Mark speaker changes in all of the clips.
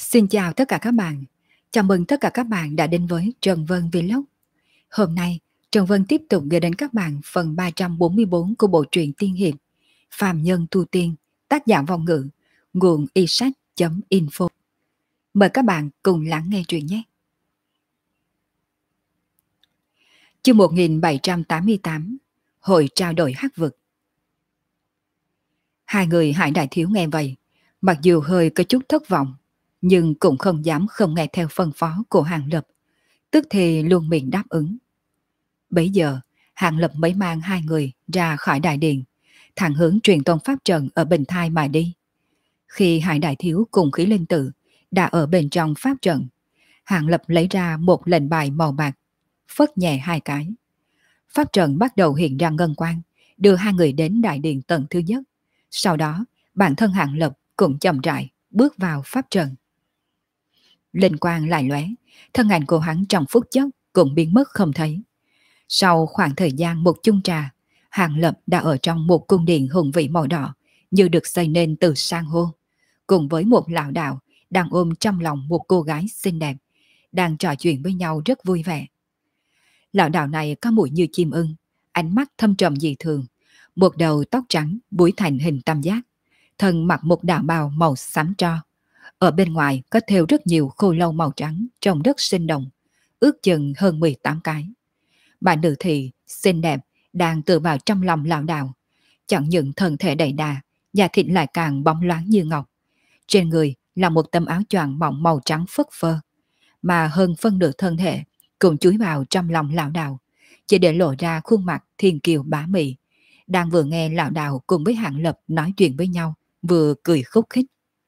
Speaker 1: Xin chào tất cả các bạn. Chào mừng tất cả các bạn đã đến với Trần Vân Vlog. Hôm nay, Trần Vân tiếp tục gửi đến các bạn phần 344 của bộ truyện tiên hiệp Phàm Nhân Tu Tiên, tác giả vong ngữ, nguồn iSac.info. Mời các bạn cùng lắng nghe truyện nhé. Chương 1788, Hội trao đổi hắc vực. Hai người Hải Đại Thiếu nghe vậy, mặc dù hơi có chút thất vọng, nhưng cũng không dám không nghe theo phân phó của Hàng Lập, tức thì luôn miệng đáp ứng. Bấy giờ, Hàng Lập mới mang hai người ra khỏi đại điện, thẳng hướng truyền tôn pháp trận ở Bình Thai mà đi. Khi Hải Đại Thiếu cùng Khí Linh Tự đã ở bên trong pháp trận, Hàng Lập lấy ra một lệnh bài màu bạc, phất nhẹ hai cái. Pháp trận bắt đầu hiện ra ngân quang, đưa hai người đến đại điện tầng thứ nhất. Sau đó, bản thân Hàng Lập cũng chậm rãi bước vào pháp trận. Linh quang lại lóe, thân ảnh của hắn trong phút chốc cũng biến mất không thấy. Sau khoảng thời gian một chung trà, Hàng Lập đã ở trong một cung điện hùng vĩ màu đỏ, như được xây nên từ san hô, cùng với một lão đạo đang ôm trong lòng một cô gái xinh đẹp, đang trò chuyện với nhau rất vui vẻ. Lão đạo này có mũi như chim ưng, ánh mắt thâm trầm dị thường, một đầu tóc trắng búi thành hình tam giác, thân mặc một đạo bào màu xám tro. Ở bên ngoài có thêu rất nhiều khô lâu màu trắng trông rất sinh động, ước chừng hơn 18 cái. Bà nữ thị xinh đẹp đang tựa vào trong lòng lão đạo, chẳng những thân thể đầy đà, da thịt lại càng bóng loáng như ngọc. Trên người là một tấm áo choàng mỏng màu trắng phất phơ, mà hơn phân nửa thân thể cũng chúi vào trong lòng lão đạo, chỉ để lộ ra khuôn mặt thiên kiều bá mị, đang vừa nghe lão đạo cùng với Hàng Lập nói chuyện với nhau, vừa cười khúc khích.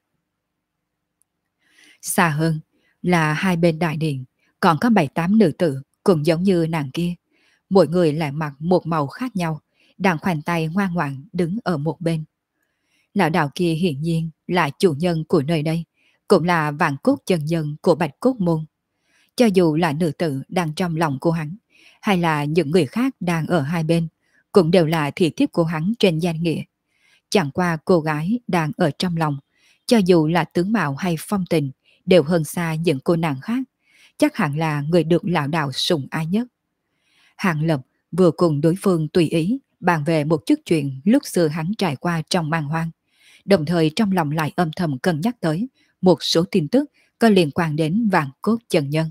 Speaker 1: Xa hơn là hai bên đại điện còn có 7-8 nữ tử cũng giống như nàng kia, mỗi người lại mặc một màu khác nhau, đang khoanh tay ngoan ngoãn đứng ở một bên. Lão đạo kia hiển nhiên là chủ nhân của nơi đây, cũng là vạn cốt chân nhân của Bạch Cốt Môn. Cho dù là nữ tử đang trong lòng của hắn, hay là những người khác đang ở hai bên, cũng đều là thị thiếp của hắn trên danh nghĩa. Chẳng qua cô gái đang ở trong lòng, cho dù là tướng mạo hay phong tình, đều hơn xa những cô nàng khác, chắc hẳn là người được lão đạo sủng ái nhất. Hàng Lập vừa cùng đối phương tùy ý bàn về một chút chuyện lúc xưa hắn trải qua trong man hoang, đồng thời trong lòng lại âm thầm cân nhắc tới một số tin tức có liên quan đến Vạn Cốt Chân Nhân.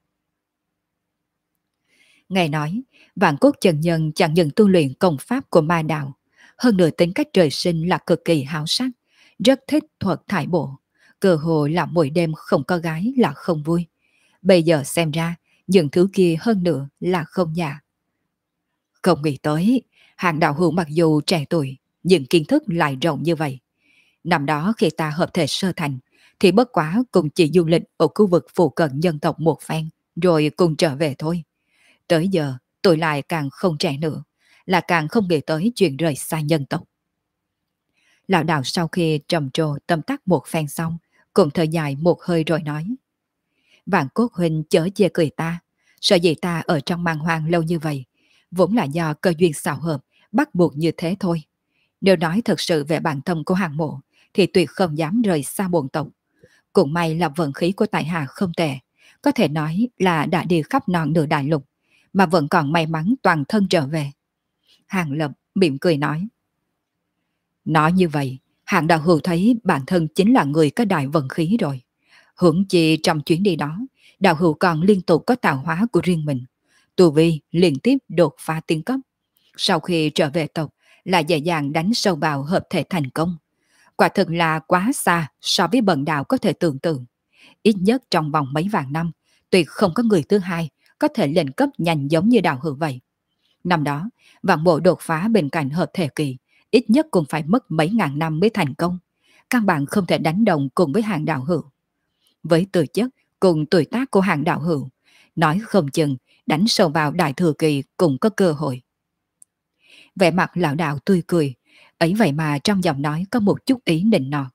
Speaker 1: Nghe nói, Vạn Cốt Chân Nhân chẳng những tu luyện công pháp của ma đạo, hơn nữa tính cách trời sinh là cực kỳ háo sắc, rất thích thuật thải bộ, cơ hồ là mỗi đêm không có gái là không vui. Bây giờ xem ra, những thứ kia hơn nữa là không giả. Không nghĩ tới, Hàng đạo hữu mặc dù trẻ tuổi, nhưng kiến thức lại rộng như vậy. Năm đó khi ta hợp thể sơ thành, thì bất quá cùng chỉ du lịch ở khu vực phụ cận nhân tộc một phen, rồi cùng trở về thôi. Tới giờ, tôi lại càng không trẻ nữa, là càng không nghĩ tới chuyện rời xa nhân tộc. Lão đạo sau khi trầm trồ tâm tắc một phen xong, cũng thở dài một hơi rồi nói. Vạn Cốt huynh chớ chê cười ta, sợ gì ta ở trong man hoang lâu như vậy, vốn là do cơ duyên xảo hợp, bắt buộc như thế thôi. Nếu nói thật sự về bản thân của Hàng Mộ, thì tuyệt không dám rời xa bổn tộc. Cũng may là vận khí của tại hạ không tệ, có thể nói là đã đi khắp non nửa đại lục, mà vẫn còn may mắn toàn thân trở về. Hàng Lập mỉm cười nói. Nói như vậy, Hàng đạo hữu thấy bản thân chính là người có đại vận khí rồi. Hưởng chi trong chuyến đi đó, đạo hữu còn liên tục có tạo hóa của riêng mình. Tu vi liên tiếp đột phá tiến cấp. Sau khi trở về tộc, là dễ dàng đánh sâu vào hợp thể thành công. Quả thực là quá xa so với bần đạo có thể tưởng tượng. Ít nhất trong vòng mấy vạn năm, tuyệt không có người thứ hai có thể lên cấp nhanh giống như đạo hữu vậy. Năm đó, vạn bộ đột phá bên cạnh hợp thể kỳ, ít nhất cũng phải mất mấy ngàn năm mới thành công. Căn bản không thể đánh đồng cùng với Hàng đạo hữu. Với tư chất cùng tuổi tác của Hàng đạo hữu, nói không chừng đánh sâu vào đại thừa kỳ cũng có cơ hội. Vẻ mặt lão đạo tươi cười, ấy vậy mà trong giọng nói có một chút ý nịnh nọt.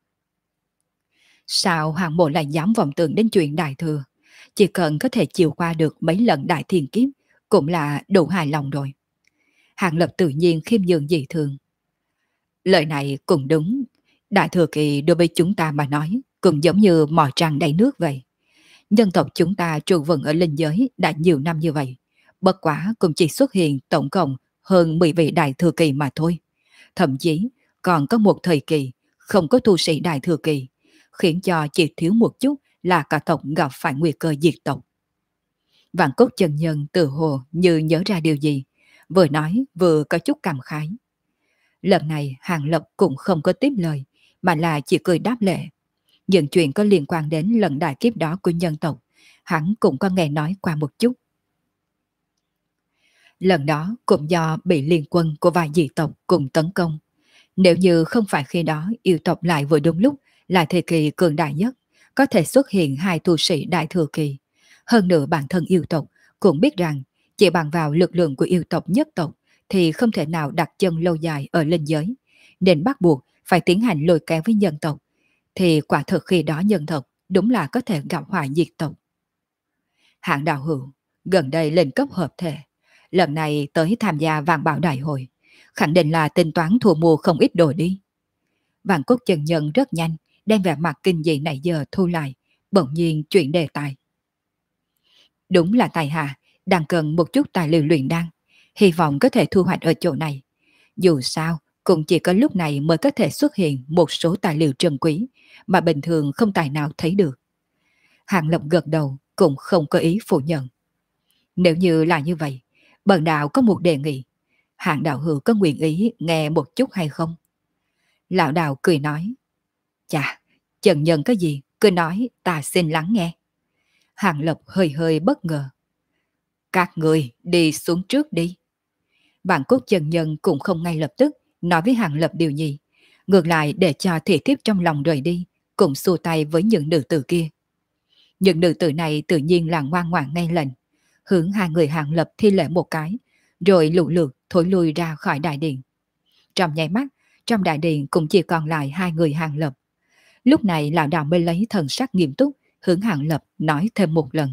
Speaker 1: Sao Hàng Mộ lại dám vọng tưởng đến chuyện đại thừa? Chỉ cần có thể chịu qua được mấy lần đại thiên kiếp cũng là đủ hài lòng rồi. Hàng Lập tự nhiên khiêm nhường dị thường. Lời này cũng đúng, đại thừa kỳ đối với chúng ta mà nói cũng giống như mò trăng đầy nước vậy. Dân tộc chúng ta trụ vững ở linh giới đã nhiều năm như vậy. Bất quá cũng chỉ xuất hiện tổng cộng hơn 10 vị đại thừa kỳ mà thôi. Thậm chí còn có một thời kỳ không có tu sĩ đại thừa kỳ, khiến cho chỉ thiếu một chút là cả tộc gặp phải nguy cơ diệt tộc. Vạn Cốt chân nhân tự hồ như nhớ ra điều gì, vừa nói vừa có chút cảm khái. Lần này Hàng Lập cũng không có tiếp lời, mà là chỉ cười đáp lệ. Những chuyện có liên quan đến lần đại kiếp đó của nhân tộc, hắn cũng có nghe nói qua một chút. Lần đó cũng do bị liên quân của vài dị tộc cùng tấn công. Nếu như không phải khi đó yêu tộc lại vừa đúng lúc là thời kỳ cường đại nhất, có thể xuất hiện hai tu sĩ đại thừa kỳ. Hơn nữa bản thân yêu tộc cũng biết rằng chỉ bằng vào lực lượng của yêu tộc nhất tộc thì không thể nào đặt chân lâu dài ở linh giới, nên bắt buộc phải tiến hành lôi kéo với nhân tộc. Thì quả thực khi đó nhân tộc đúng là có thể gặp họa diệt tộc. Hạng đạo hữu gần đây lên cấp hợp thể, lần này tới tham gia vạn bảo đại hội, khẳng định là tính toán thua mua không ít đồ đi. Vạn Cốt chân nhân rất nhanh đem vẻ mặt kinh dị nãy giờ thu lại, bỗng nhiên chuyển đề tài. Đúng là tài hạ đang cần một chút tài liệu luyện đan, hy vọng có thể thu hoạch ở chỗ này. Dù sao cũng chỉ có lúc này mới có thể xuất hiện một số tài liệu trân quý mà bình thường không tài nào thấy được. Hàng Lập gật đầu cũng không có ý phủ nhận. Nếu như là như vậy, bần đạo có một đề nghị. Hạng đạo hữu có nguyện ý nghe một chút hay không? Lão đạo cười nói. Chà, chân nhân có gì, cứ nói ta xin lắng nghe. Hàng Lập hơi hơi bất ngờ. Các người đi xuống trước đi. Vạn Cốt chân nhân cũng không ngay lập tức nói với Hàng Lập điều gì. Ngược lại để cho thị thiếp trong lòng rời đi, cùng xua tay với những nữ tử kia. Những nữ tử này tự nhiên là ngoan ngoãn nghe lệnh, hướng hai người Hàng Lập thi lễ một cái, rồi lũ lượt thối lui ra khỏi đại điện. Trong nháy mắt, trong đại điện cũng chỉ còn lại hai người Hàng Lập. Lúc này lão đạo mới lấy thần sắc nghiêm túc, hướng Hàng Lập nói thêm một lần.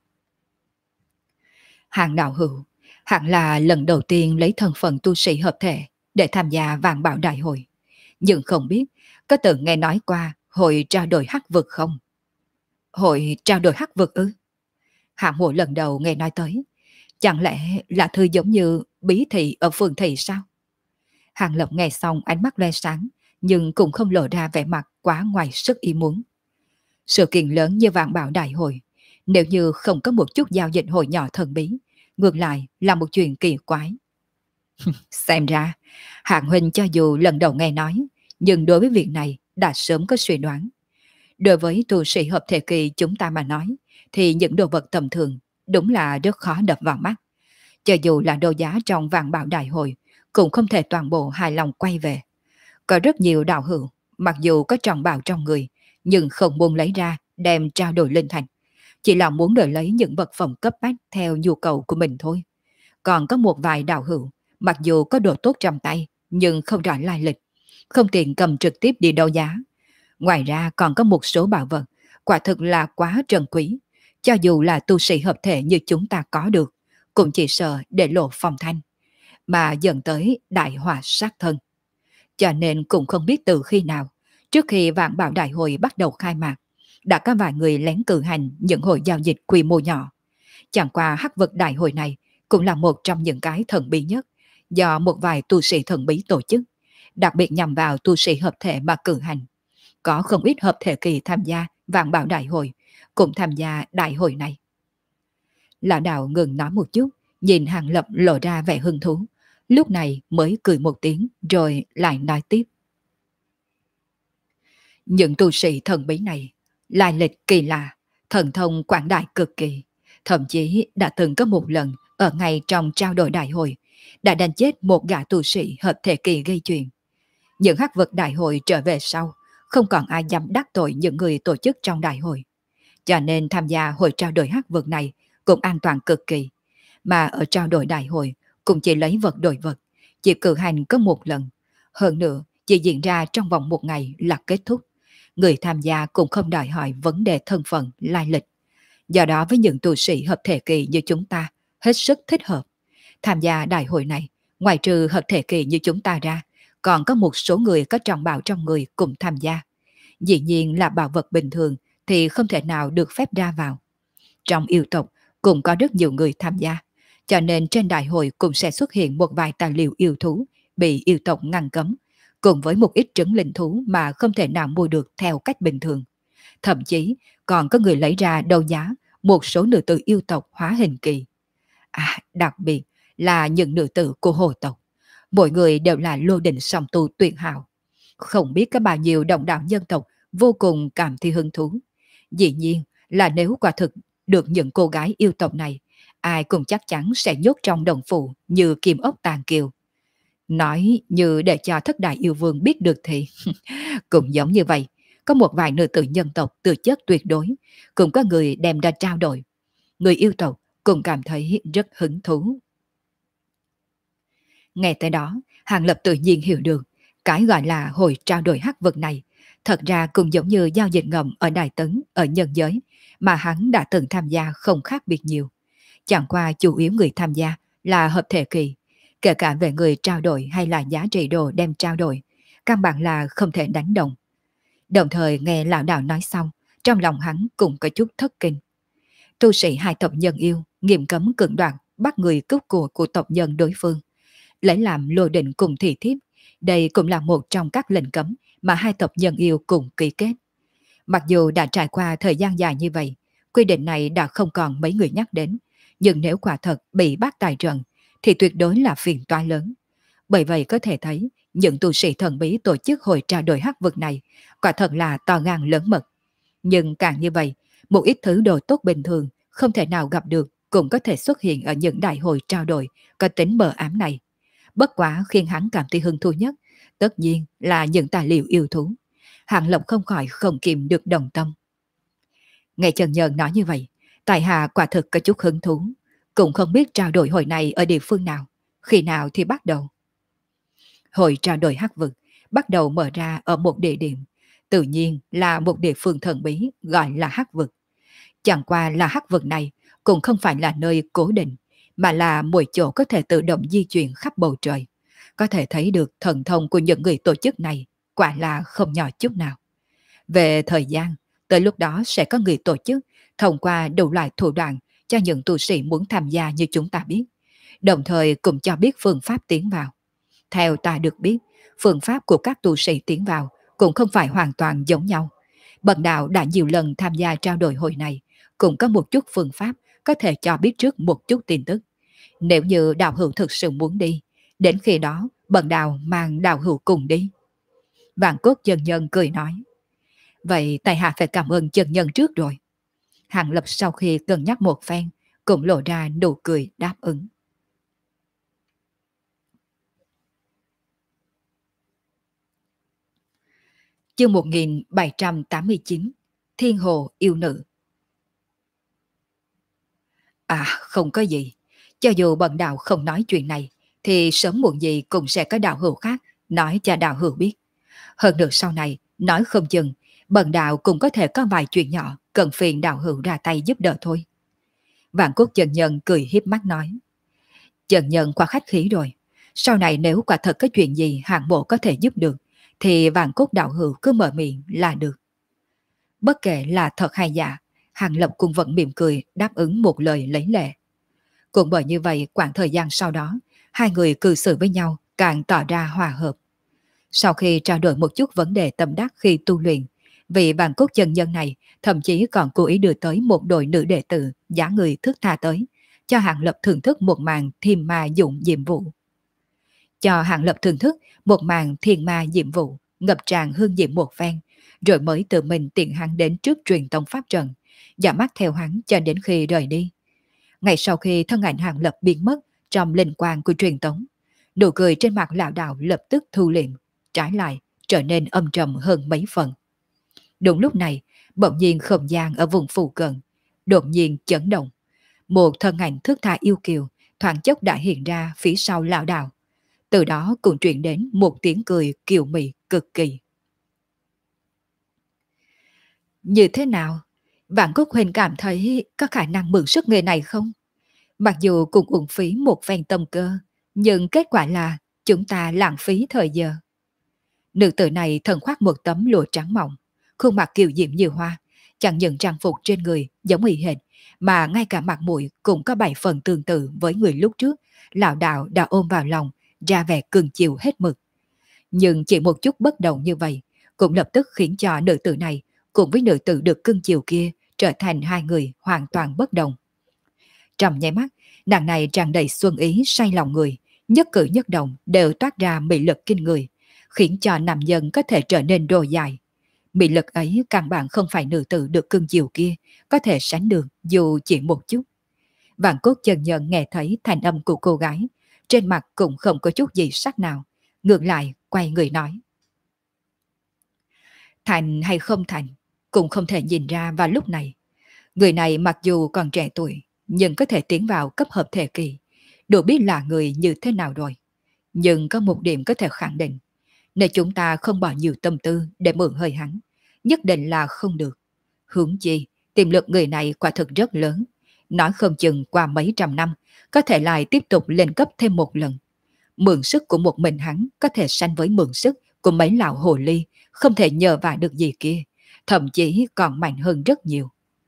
Speaker 1: Hàng đạo hữu, hẳn là lần đầu tiên lấy thân phận tu sĩ hợp thể để tham gia vạn bảo đại hội. Nhưng không biết, có từng nghe nói qua hội trao đổi hắc vực không? Hội trao đổi hắc vực ư? Hạng Mộ lần đầu nghe nói tới. Chẳng lẽ là thư giống như bí thị ở phường thị sao? Hàng Lập nghe xong ánh mắt loe sáng, nhưng cũng không lộ ra vẻ mặt quá ngoài sức ý muốn. Sự kiện lớn như vạn bảo đại hội, nếu như không có một chút giao dịch hội nhỏ thần bí, ngược lại là một chuyện kỳ quái. Xem ra, Hạng Huynh cho dù lần đầu nghe nói, nhưng đối với việc này đã sớm có suy đoán. Đối với tu sĩ hợp thể kỳ chúng ta mà nói, thì những đồ vật tầm thường đúng là rất khó đập vào mắt. Cho dù là đô giá trong vạn bảo đại hội, cũng không thể toàn bộ hài lòng quay về. Có rất nhiều đạo hữu, mặc dù có trọng bảo trong người, nhưng không muốn lấy ra đem trao đổi linh thành. Chỉ là muốn đổi lấy những vật phẩm cấp bách theo nhu cầu của mình thôi. Còn có một vài đạo hữu, mặc dù có đồ tốt trong tay, nhưng không rõ lai lịch, không tiện cầm trực tiếp đi đấu giá. Ngoài ra còn có một số bảo vật, quả thực là quá trân quý. Cho dù là tu sĩ hợp thể như chúng ta có được, cũng chỉ sợ để lộ phong thanh, mà dẫn tới đại họa sát thân. Cho nên cũng không biết từ khi nào, trước khi vạn bảo đại hội bắt đầu khai mạc, đã có vài người lén cử hành những hội giao dịch quy mô nhỏ. Chẳng qua hắc vực đại hội này cũng là một trong những cái thần bí nhất do một vài tu sĩ thần bí tổ chức, đặc biệt nhằm vào tu sĩ hợp thể mà cử hành. Có không ít hợp thể kỳ tham gia vạn bảo đại hội, cũng tham gia đại hội này. Lão đạo ngừng nói một chút, nhìn Hàng Lập lộ ra vẻ hứng thú, lúc này mới cười một tiếng rồi lại nói tiếp. Những tu sĩ thần bí này, lai lịch kỳ lạ, thần thông quảng đại cực kỳ, thậm chí đã từng có một lần ở ngay trong trao đổi đại hội, đã đánh chết một gã tu sĩ hợp thể kỳ gây chuyện. Những hắc vực đại hội trở về sau, không còn ai dám đắc tội những người tổ chức trong đại hội. Cho nên tham gia hội trao đổi hắc vực này cũng an toàn cực kỳ. Mà ở trao đổi đại hội cũng chỉ lấy vật đổi vật, chỉ cử hành có một lần. Hơn nữa, chỉ diễn ra trong vòng một ngày là kết thúc. Người tham gia cũng không đòi hỏi vấn đề thân phận, lai lịch. Do đó với những tu sĩ hợp thể kỳ như chúng ta, hết sức thích hợp. Tham gia đại hội này, ngoài trừ hợp thể kỳ như chúng ta ra, còn có một số người có trọng bảo trong người cùng tham gia. Dĩ nhiên là bảo vật bình thường thì không thể nào được phép ra vào. Trong yêu tộc cũng có rất nhiều người tham gia, cho nên trên đại hội cũng sẽ xuất hiện một vài tài liệu yêu thú bị yêu tộc ngăn cấm, cùng với một ít trứng linh thú mà không thể nào mua được theo cách bình thường. Thậm chí còn có người lấy ra đấu giá một số nữ tử yêu tộc hóa hình kỳ. À, đặc biệt là những nữ tử của hồ tộc. Mỗi người đều là lô đình song tu tuyệt hảo. Không biết có bao nhiêu đồng đạo nhân tộc vô cùng cảm thấy hứng thú. Dĩ nhiên là nếu quả thực được những cô gái yêu tộc này, ai cũng chắc chắn sẽ nhốt trong đồng phủ như kim ốc tàn kiều. Nói như để cho thất đại yêu vương biết được thì cũng giống như vậy. Có một vài nữ tử nhân tộc tư chất tuyệt đối, cũng có người đem ra trao đổi. Người yêu tộc cũng cảm thấy rất hứng thú. Nghe tới đó, Hàng Lập tự nhiên hiểu được, cái gọi là hội trao đổi hắc vật này, thật ra cũng giống như giao dịch ngầm ở Đại Tấn, ở nhân giới, mà hắn đã từng tham gia không khác biệt nhiều. Chẳng qua chủ yếu người tham gia là hợp thể kỳ, kể cả về người trao đổi hay là giá trị đồ đem trao đổi, căn bản là không thể đánh đồng. Đồng thời nghe lão đạo nói xong, trong lòng hắn cũng có chút thất kinh. Tu sĩ hai tộc nhân yêu, nghiêm cấm cưỡng đoạt, bắt người cướp của tộc nhân đối phương, lấy làm lô định cùng thị thiếp. Đây cũng là một trong các lệnh cấm mà hai tộc nhân yêu cùng ký kết. Mặc dù đã trải qua thời gian dài như vậy, quy định này đã không còn mấy người nhắc đến, nhưng nếu quả thật bị bắt tại trận, thì tuyệt đối là phiền toái lớn. Bởi vậy có thể thấy, những tu sĩ thần bí tổ chức hội trao đổi hắc vực này, quả thật là to gan lớn mật. Nhưng càng như vậy, một ít thứ đồ tốt bình thường, không thể nào gặp được, cũng có thể xuất hiện ở những đại hội trao đổi, có tính mờ ám này. Bất quá khiến hắn cảm thấy hứng thú nhất, tất nhiên là những tài liệu yêu thú. Hàng Lộc không khỏi không kìm được đồng tâm. Nghe Trần Nhân nói như vậy, tại hạ quả thực có chút hứng thú, cũng không biết trao đổi hội này ở địa phương nào, khi nào thì bắt đầu. Hội trao đổi hắc vực bắt đầu mở ra ở một địa điểm, tự nhiên là một địa phương thần bí gọi là hắc vực. Chẳng qua là hắc vực này cũng không phải là nơi cố định, mà là mỗi chỗ có thể tự động di chuyển khắp bầu trời. Có thể thấy được thần thông của những người tổ chức này quả là không nhỏ chút nào. Về thời gian, tới lúc đó sẽ có người tổ chức thông qua đủ loại thủ đoạn cho những tu sĩ muốn tham gia như chúng ta biết, đồng thời cũng cho biết phương pháp tiến vào. Theo ta được biết, phương pháp của các tu sĩ tiến vào cũng không phải hoàn toàn giống nhau. Bần đạo đã nhiều lần tham gia trao đổi hội này, cũng có một chút phương pháp có thể cho biết trước một chút tin tức. Nếu như đạo hữu thực sự muốn đi, đến khi đó bần đạo mang đạo hữu cùng đi. Vạn Cốt chân nhân cười nói. Vậy tại hạ phải cảm ơn chân nhân trước rồi. Hàng Lập sau khi cân nhắc một phen, cũng lộ ra nụ cười đáp ứng. Chương 1789, Thiên Hồ Yêu Nữ. À, không có gì. Cho dù bần đạo không nói chuyện này, thì sớm muộn gì cũng sẽ có đạo hữu khác nói cho đạo hữu biết. Hơn nữa sau này, nói không chừng, bần đạo cũng có thể có vài chuyện nhỏ cần phiền đạo hữu ra tay giúp đỡ thôi. Vạn Cốt chân nhân cười hiếp mắt nói. Chân nhân quá khách khí rồi. Sau này nếu quả thật có chuyện gì hạng bộ có thể giúp được, thì Vạn Cốt đạo hữu cứ mở miệng là được. Bất kể là thật hay giả, Hàng Lập cũng vẫn mỉm cười đáp ứng một lời lấy lệ. Cũng bởi như vậy, quãng thời gian sau đó, hai người cư xử với nhau càng tỏ ra hòa hợp. Sau khi trao đổi một chút vấn đề tâm đắc khi tu luyện, vị Vạn Cốt chân nhân này thậm chí còn cố ý đưa tới một đội nữ đệ tử giả người thước tha tới, cho Hàng Lập thưởng thức một màn thiên ma dụng diệm vụ. Cho Hàng Lập thưởng thức một màn thiên ma diệm vụ, ngập tràn hương diệm một phen, rồi mới tự mình tiện hắn đến trước truyền tông pháp trận, giả mắt theo hắn cho đến khi rời đi. Ngay sau khi thân ảnh Hàng Lập biến mất trong linh quang của truyền tống, nụ cười trên mặt lão đạo lập tức thu liệm, trái lại trở nên âm trầm hơn mấy phần. Đúng lúc này, bỗng nhiên không gian ở vùng phụ cận đột nhiên chấn động. Một thân ảnh thước tha yêu kiều thoáng chốc đã hiện ra phía sau lão đạo. Từ đó cũng truyền đến một tiếng cười kiều mị cực kỳ. Như thế nào? Vạn Cốt Huynh cảm thấy có khả năng mượn sức nghề này không? Mặc dù cũng uổng phí một phen tâm cơ, nhưng kết quả là chúng ta lãng phí thời giờ. Nữ tử này thân khoác một tấm lụa trắng mỏng, khuôn mặt kiều diễm như hoa, chẳng những trang phục trên người giống y hệt, mà ngay cả mặt mũi cũng có 7 phần tương tự với người lúc trước, lão đạo đã ôm vào lòng, ra vẻ cưng chiều hết mực. Nhưng chỉ một chút bất đồng như vậy, cũng lập tức khiến cho nữ tử này cùng với nữ tử được cưng chiều kia trở thành hai người hoàn toàn bất đồng. Trong nháy mắt, nàng này tràn đầy xuân ý say lòng người, nhất cử nhất động đều toát ra mị lực kinh người, khiến cho nam nhân có thể trở nên đồ dài. Mị lực ấy căn bản không phải nữ tử được cưng chiều kia có thể sánh được dù chỉ một chút. Vạn Cốt Chân Nhân nghe thấy thanh âm của cô gái, trên mặt cũng không có chút gì sắc nào, ngược lại quay người nói. Thành hay không thành, cũng không thể nhìn ra vào lúc này. Người này mặc dù còn trẻ tuổi, nhưng có thể tiến vào cấp hợp thể kỳ, đủ biết là người như thế nào rồi. Nhưng có một điểm có thể khẳng định, nếu chúng ta không bỏ nhiều tâm tư để mượn hơi hắn, nhất định là không được. Huống chi, tiềm lực người này quả thực rất lớn, nói không chừng qua mấy trăm năm, có thể lại tiếp tục lên cấp thêm một lần. Mượn sức của một mình hắn có thể sánh với mượn sức của mấy lão hồ ly, không thể nhờ vả được gì kia, thậm chí còn mạnh hơn rất nhiều.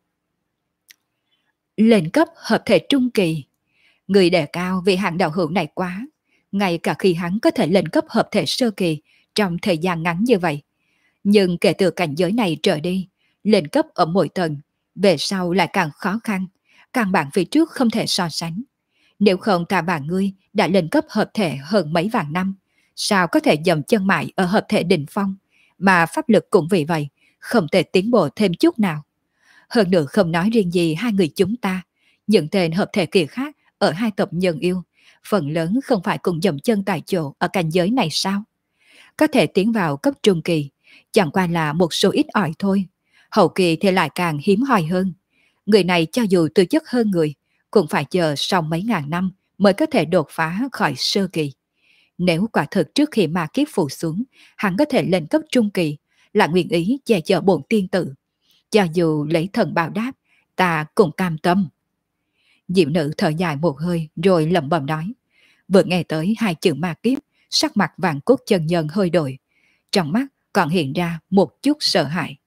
Speaker 1: Lên cấp hợp thể trung kỳ, người đề cao vì hạng đạo hữu này quá, ngay cả khi hắn có thể lên cấp hợp thể sơ kỳ trong thời gian ngắn như vậy. Nhưng kể từ cảnh giới này trở đi, lên cấp ở mỗi tầng, về sau lại càng khó khăn, càng bản phía trước không thể so sánh. Nếu không ta bà ngươi đã lên cấp hợp thể hơn mấy vạn năm, sao có thể dầm chân mãi ở hợp thể đỉnh phong, mà pháp lực cũng vì vậy, không thể tiến bộ thêm chút nào. Hơn nữa không nói riêng gì hai người chúng ta, những tên hợp thể kỳ khác ở hai tộc nhân yêu, phần lớn không phải cùng dậm chân tại chỗ ở cảnh giới này sao? Có thể tiến vào cấp trung kỳ, chẳng qua là một số ít ỏi thôi. Hậu kỳ thì lại càng hiếm hoi hơn. Người này cho dù tư chất hơn người, cũng phải chờ sau mấy ngàn năm mới có thể đột phá khỏi sơ kỳ. Nếu quả thực trước khi ma kiếp phụ xuống, hắn có thể lên cấp trung kỳ, là nguyện ý che chở bổn tiên tử. Cho dù lấy thần báo đáp, ta cũng cam tâm. Diệu nữ thở dài một hơi rồi lẩm bẩm nói. Vừa nghe tới hai chữ ma kiếp, sắc mặt Vạn Cốt Chân Nhân hơi đổi. Trong mắt còn hiện ra một chút sợ hãi.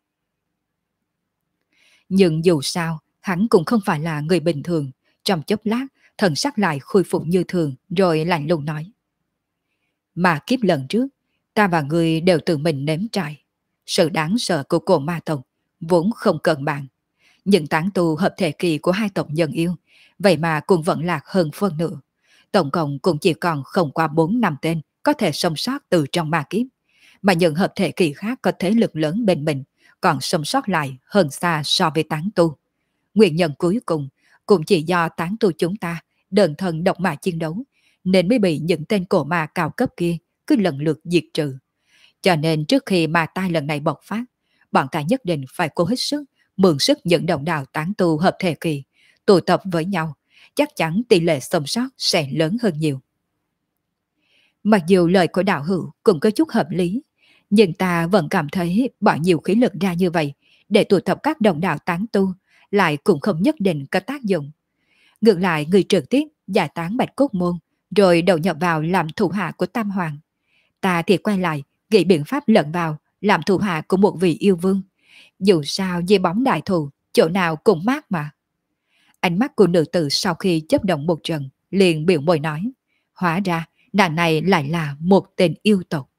Speaker 1: Nhưng dù sao, hắn cũng không phải là người bình thường. Trong chốc lát, thần sắc lại khôi phục như thường rồi lạnh lùng nói. Mà kiếp lần trước, ta và người đều tự mình nếm trải. Sự đáng sợ của cổ ma tộc vốn không cần bàn. Những tán tu hợp thể kỳ của hai tộc nhân yêu, vậy mà cũng vẫn lạc hơn phân nửa. Tổng cộng cũng chỉ còn không qua 4-5 tên có thể sống sót từ trong ma kiếp. Mà những hợp thể kỳ khác có thế lực lớn bên mình, còn sống sót lại hơn xa so với tán tu. Nguyên nhân cuối cùng cũng chỉ do tán tu chúng ta đơn thân độc mã chiến đấu, nên mới bị những tên cổ ma cao cấp kia cứ lần lượt diệt trừ. Cho nên trước khi ma tai lần này bộc phát, bọn ta nhất định phải cố hết sức, mượn sức những đồng đạo tán tu hợp thể kỳ, tụ tập với nhau, chắc chắn tỷ lệ sống sót sẽ lớn hơn nhiều. Mặc dù lời của đạo hữu cũng có chút hợp lý, nhưng ta vẫn cảm thấy bỏ nhiều khí lực ra như vậy để tụ tập các đồng đạo tán tu lại cũng không nhất định có tác dụng. Ngược lại người trực tiếp giải tán Bạch Cốt Môn rồi đầu nhập vào làm thủ hạ của Tam Hoàng. Ta thì quay lại nghĩ biện pháp lẫn vào làm thủ hạ của một vị yêu vương. Dù sao dây bóng đại thù, chỗ nào cũng mát mà. Ánh mắt của nữ tử sau khi chấp động một trận, liền biểu môi nói. Hóa ra, nàng này lại là một tên yêu tộc.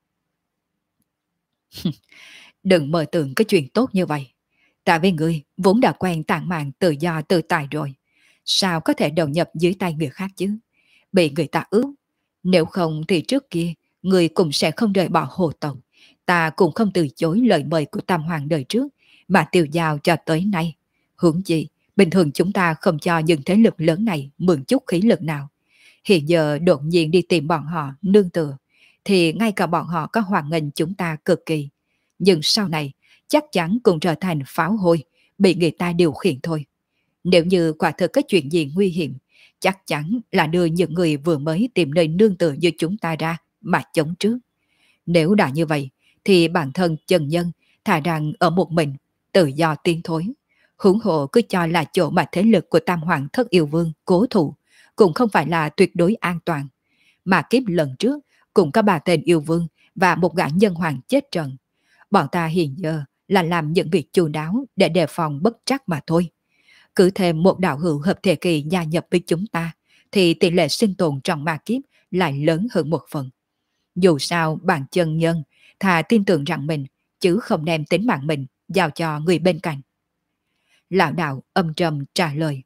Speaker 1: Đừng mơ tưởng cái chuyện tốt như vậy. Ta với ngươi vốn đã quen tản mạn tự do tự tại rồi. Sao có thể đầu nhập dưới tay người khác chứ? Bị người ta ướp. Nếu không thì trước kia, người cũng sẽ không rời bỏ hồ tộc. Ta cũng không từ chối lời mời của Tam Hoàng đời trước, mà tiêu giao cho tới nay. Huống chi, bình thường chúng ta không cho những thế lực lớn này mượn chút khí lực nào. Hiện giờ đột nhiên đi tìm bọn họ nương tựa, thì ngay cả bọn họ có hoan nghênh chúng ta cực kỳ. Nhưng sau này, chắc chắn cũng trở thành pháo hôi, bị người ta điều khiển thôi. Nếu như quả thực có chuyện gì nguy hiểm, chắc chắn là đưa những người vừa mới tìm nơi nương tựa như chúng ta ra mà chống trước. Nếu đã như vậy, thì bản thân chân nhân thà rằng ở một mình, tự do tiến thối. Huống hộ cứ cho là chỗ mà thế lực của Tam Hoàng Thất Yêu Vương cố thủ, cũng không phải là tuyệt đối an toàn. Mà kiếp lần trước, cũng có 3 tên yêu vương và một gã nhân hoàng chết trận. Bọn ta hiện giờ là làm những việc chu đáo để đề phòng bất trắc mà thôi. Cứ thêm một đạo hữu hợp thể kỳ gia nhập với chúng ta, thì tỷ lệ sinh tồn trong ma kiếp lại lớn hơn một phần. Dù sao bạn chân nhân thà tin tưởng rằng mình, chứ không đem tính mạng mình giao cho người bên cạnh. Lão đạo âm trầm trả lời.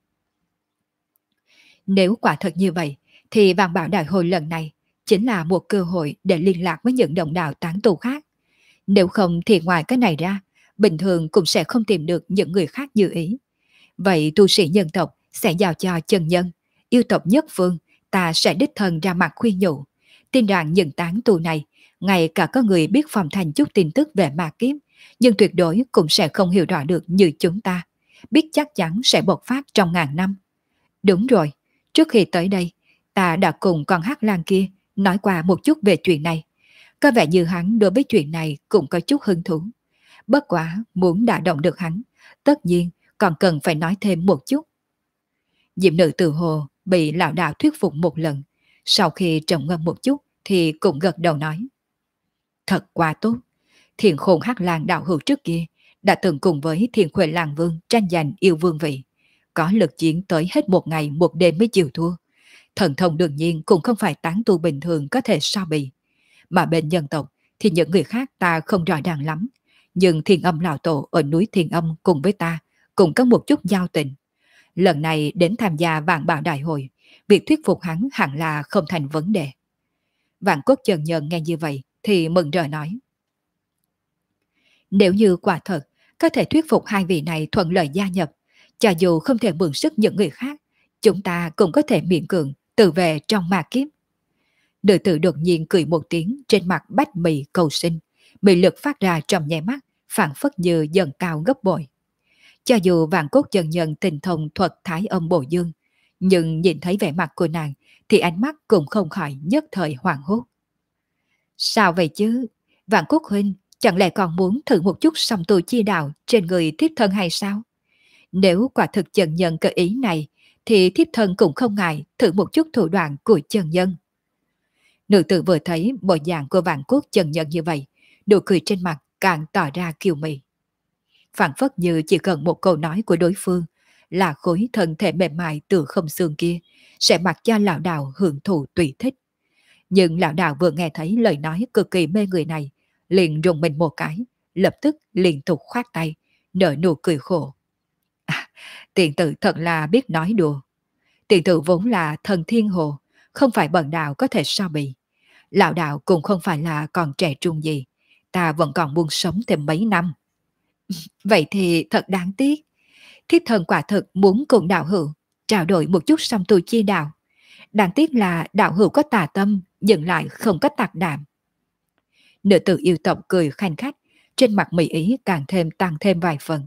Speaker 1: Nếu quả thật như vậy, thì vạn bảo đại hội lần này chính là một cơ hội để liên lạc với những đồng đạo tán tu khác. Nếu không thì ngoài cái này ra, bình thường cũng sẽ không tìm được những người khác như ý. Vậy tu sĩ nhân tộc sẽ giao cho chân nhân, yêu tộc nhất phương, ta sẽ đích thân ra mặt khuyên nhủ. Tin rằng những tán tu này, ngay cả có người biết phòng thành chút tin tức về ma kiếp, nhưng tuyệt đối cũng sẽ không hiểu rõ được như chúng ta, biết chắc chắn sẽ bộc phát trong ngàn năm. Đúng rồi, trước khi tới đây, ta đã cùng con Hắc Lang kia nói qua một chút về chuyện này. Có vẻ như hắn đối với chuyện này cũng có chút hứng thú. Bất quá muốn đả động được hắn, tất nhiên còn cần phải nói thêm một chút. Diệm nữ từ hồ bị lão đạo thuyết phục một lần, sau khi trầm ngâm một chút thì cũng gật đầu nói. Thật quá tốt, Thiền Khôn Hắc Lang đạo hữu trước kia đã từng cùng với Thiền Khuê Lang Vương tranh giành yêu vương vị, có lực chiến tới hết một ngày một đêm mới chịu thua. Thần thông đương nhiên cũng không phải tán tu bình thường có thể so bì. Mà bên nhân tộc thì những người khác ta không rõ ràng lắm. Nhưng Thiên Âm Lão Tổ ở núi Thiên Âm cùng với ta cũng có một chút giao tình. Lần này đến tham gia Vạn Bảo Đại hội, việc thuyết phục hắn hẳn là không thành vấn đề. Vạn Cốt Chân Nhân nghe như vậy thì mừng rỡ nói. Nếu như quả thật có thể thuyết phục hai vị này thuận lợi gia nhập, cho dù không thể mượn sức những người khác, chúng ta cũng có thể miễn cường tự về trong ma kiếp. Nữ tử đột nhiên cười một tiếng, trên mặt bách mì cầu sinh, mị lực phát ra trong nháy mắt, phản phất như dần cao gấp bội. Cho dù Vạn Cốt Chân Nhân tinh thông thuật thái âm bổ dương, nhưng nhìn thấy vẻ mặt của nàng thì ánh mắt cũng không khỏi nhất thời hoảng hốt. Sao vậy chứ? Vạn Cốt huynh chẳng lẽ còn muốn thử một chút song tu chi đạo trên người thiếp thân hay sao? Nếu quả thực chân nhân cơ ý này, thì thiếp thân cũng không ngại thử một chút thủ đoạn của chân nhân. Nữ tử vừa thấy bộ dạng của Vạn Cốt Chân Nhân như vậy, nụ cười trên mặt càng tỏ ra kiều mị. Phản phất như chỉ cần một câu nói của đối phương là khối thân thể mềm mại từ không xương kia sẽ mặc cho lão đạo hưởng thụ tùy thích. Nhưng lão đạo vừa nghe thấy lời nói cực kỳ mê người này, liền rùng mình một cái, lập tức liên tục khoát tay, nở nụ cười khổ. À, tiền tử thật là biết nói đùa. Tiền tử vốn là thần thiên hồ, không phải bần đạo có thể so bì. Lão đạo cũng không phải là còn trẻ trung gì, ta vẫn còn muốn sống thêm mấy năm. Vậy thì thật đáng tiếc. Thiếp thân quả thực muốn cùng đạo hữu trao đổi một chút song tu chi đạo. Đáng tiếc là đạo hữu có tà tâm, nhưng lại không có tạc đảm. Nữ tử yêu tộc cười khanh khách, trên mặt mỹ ý càng thêm tăng thêm vài phần.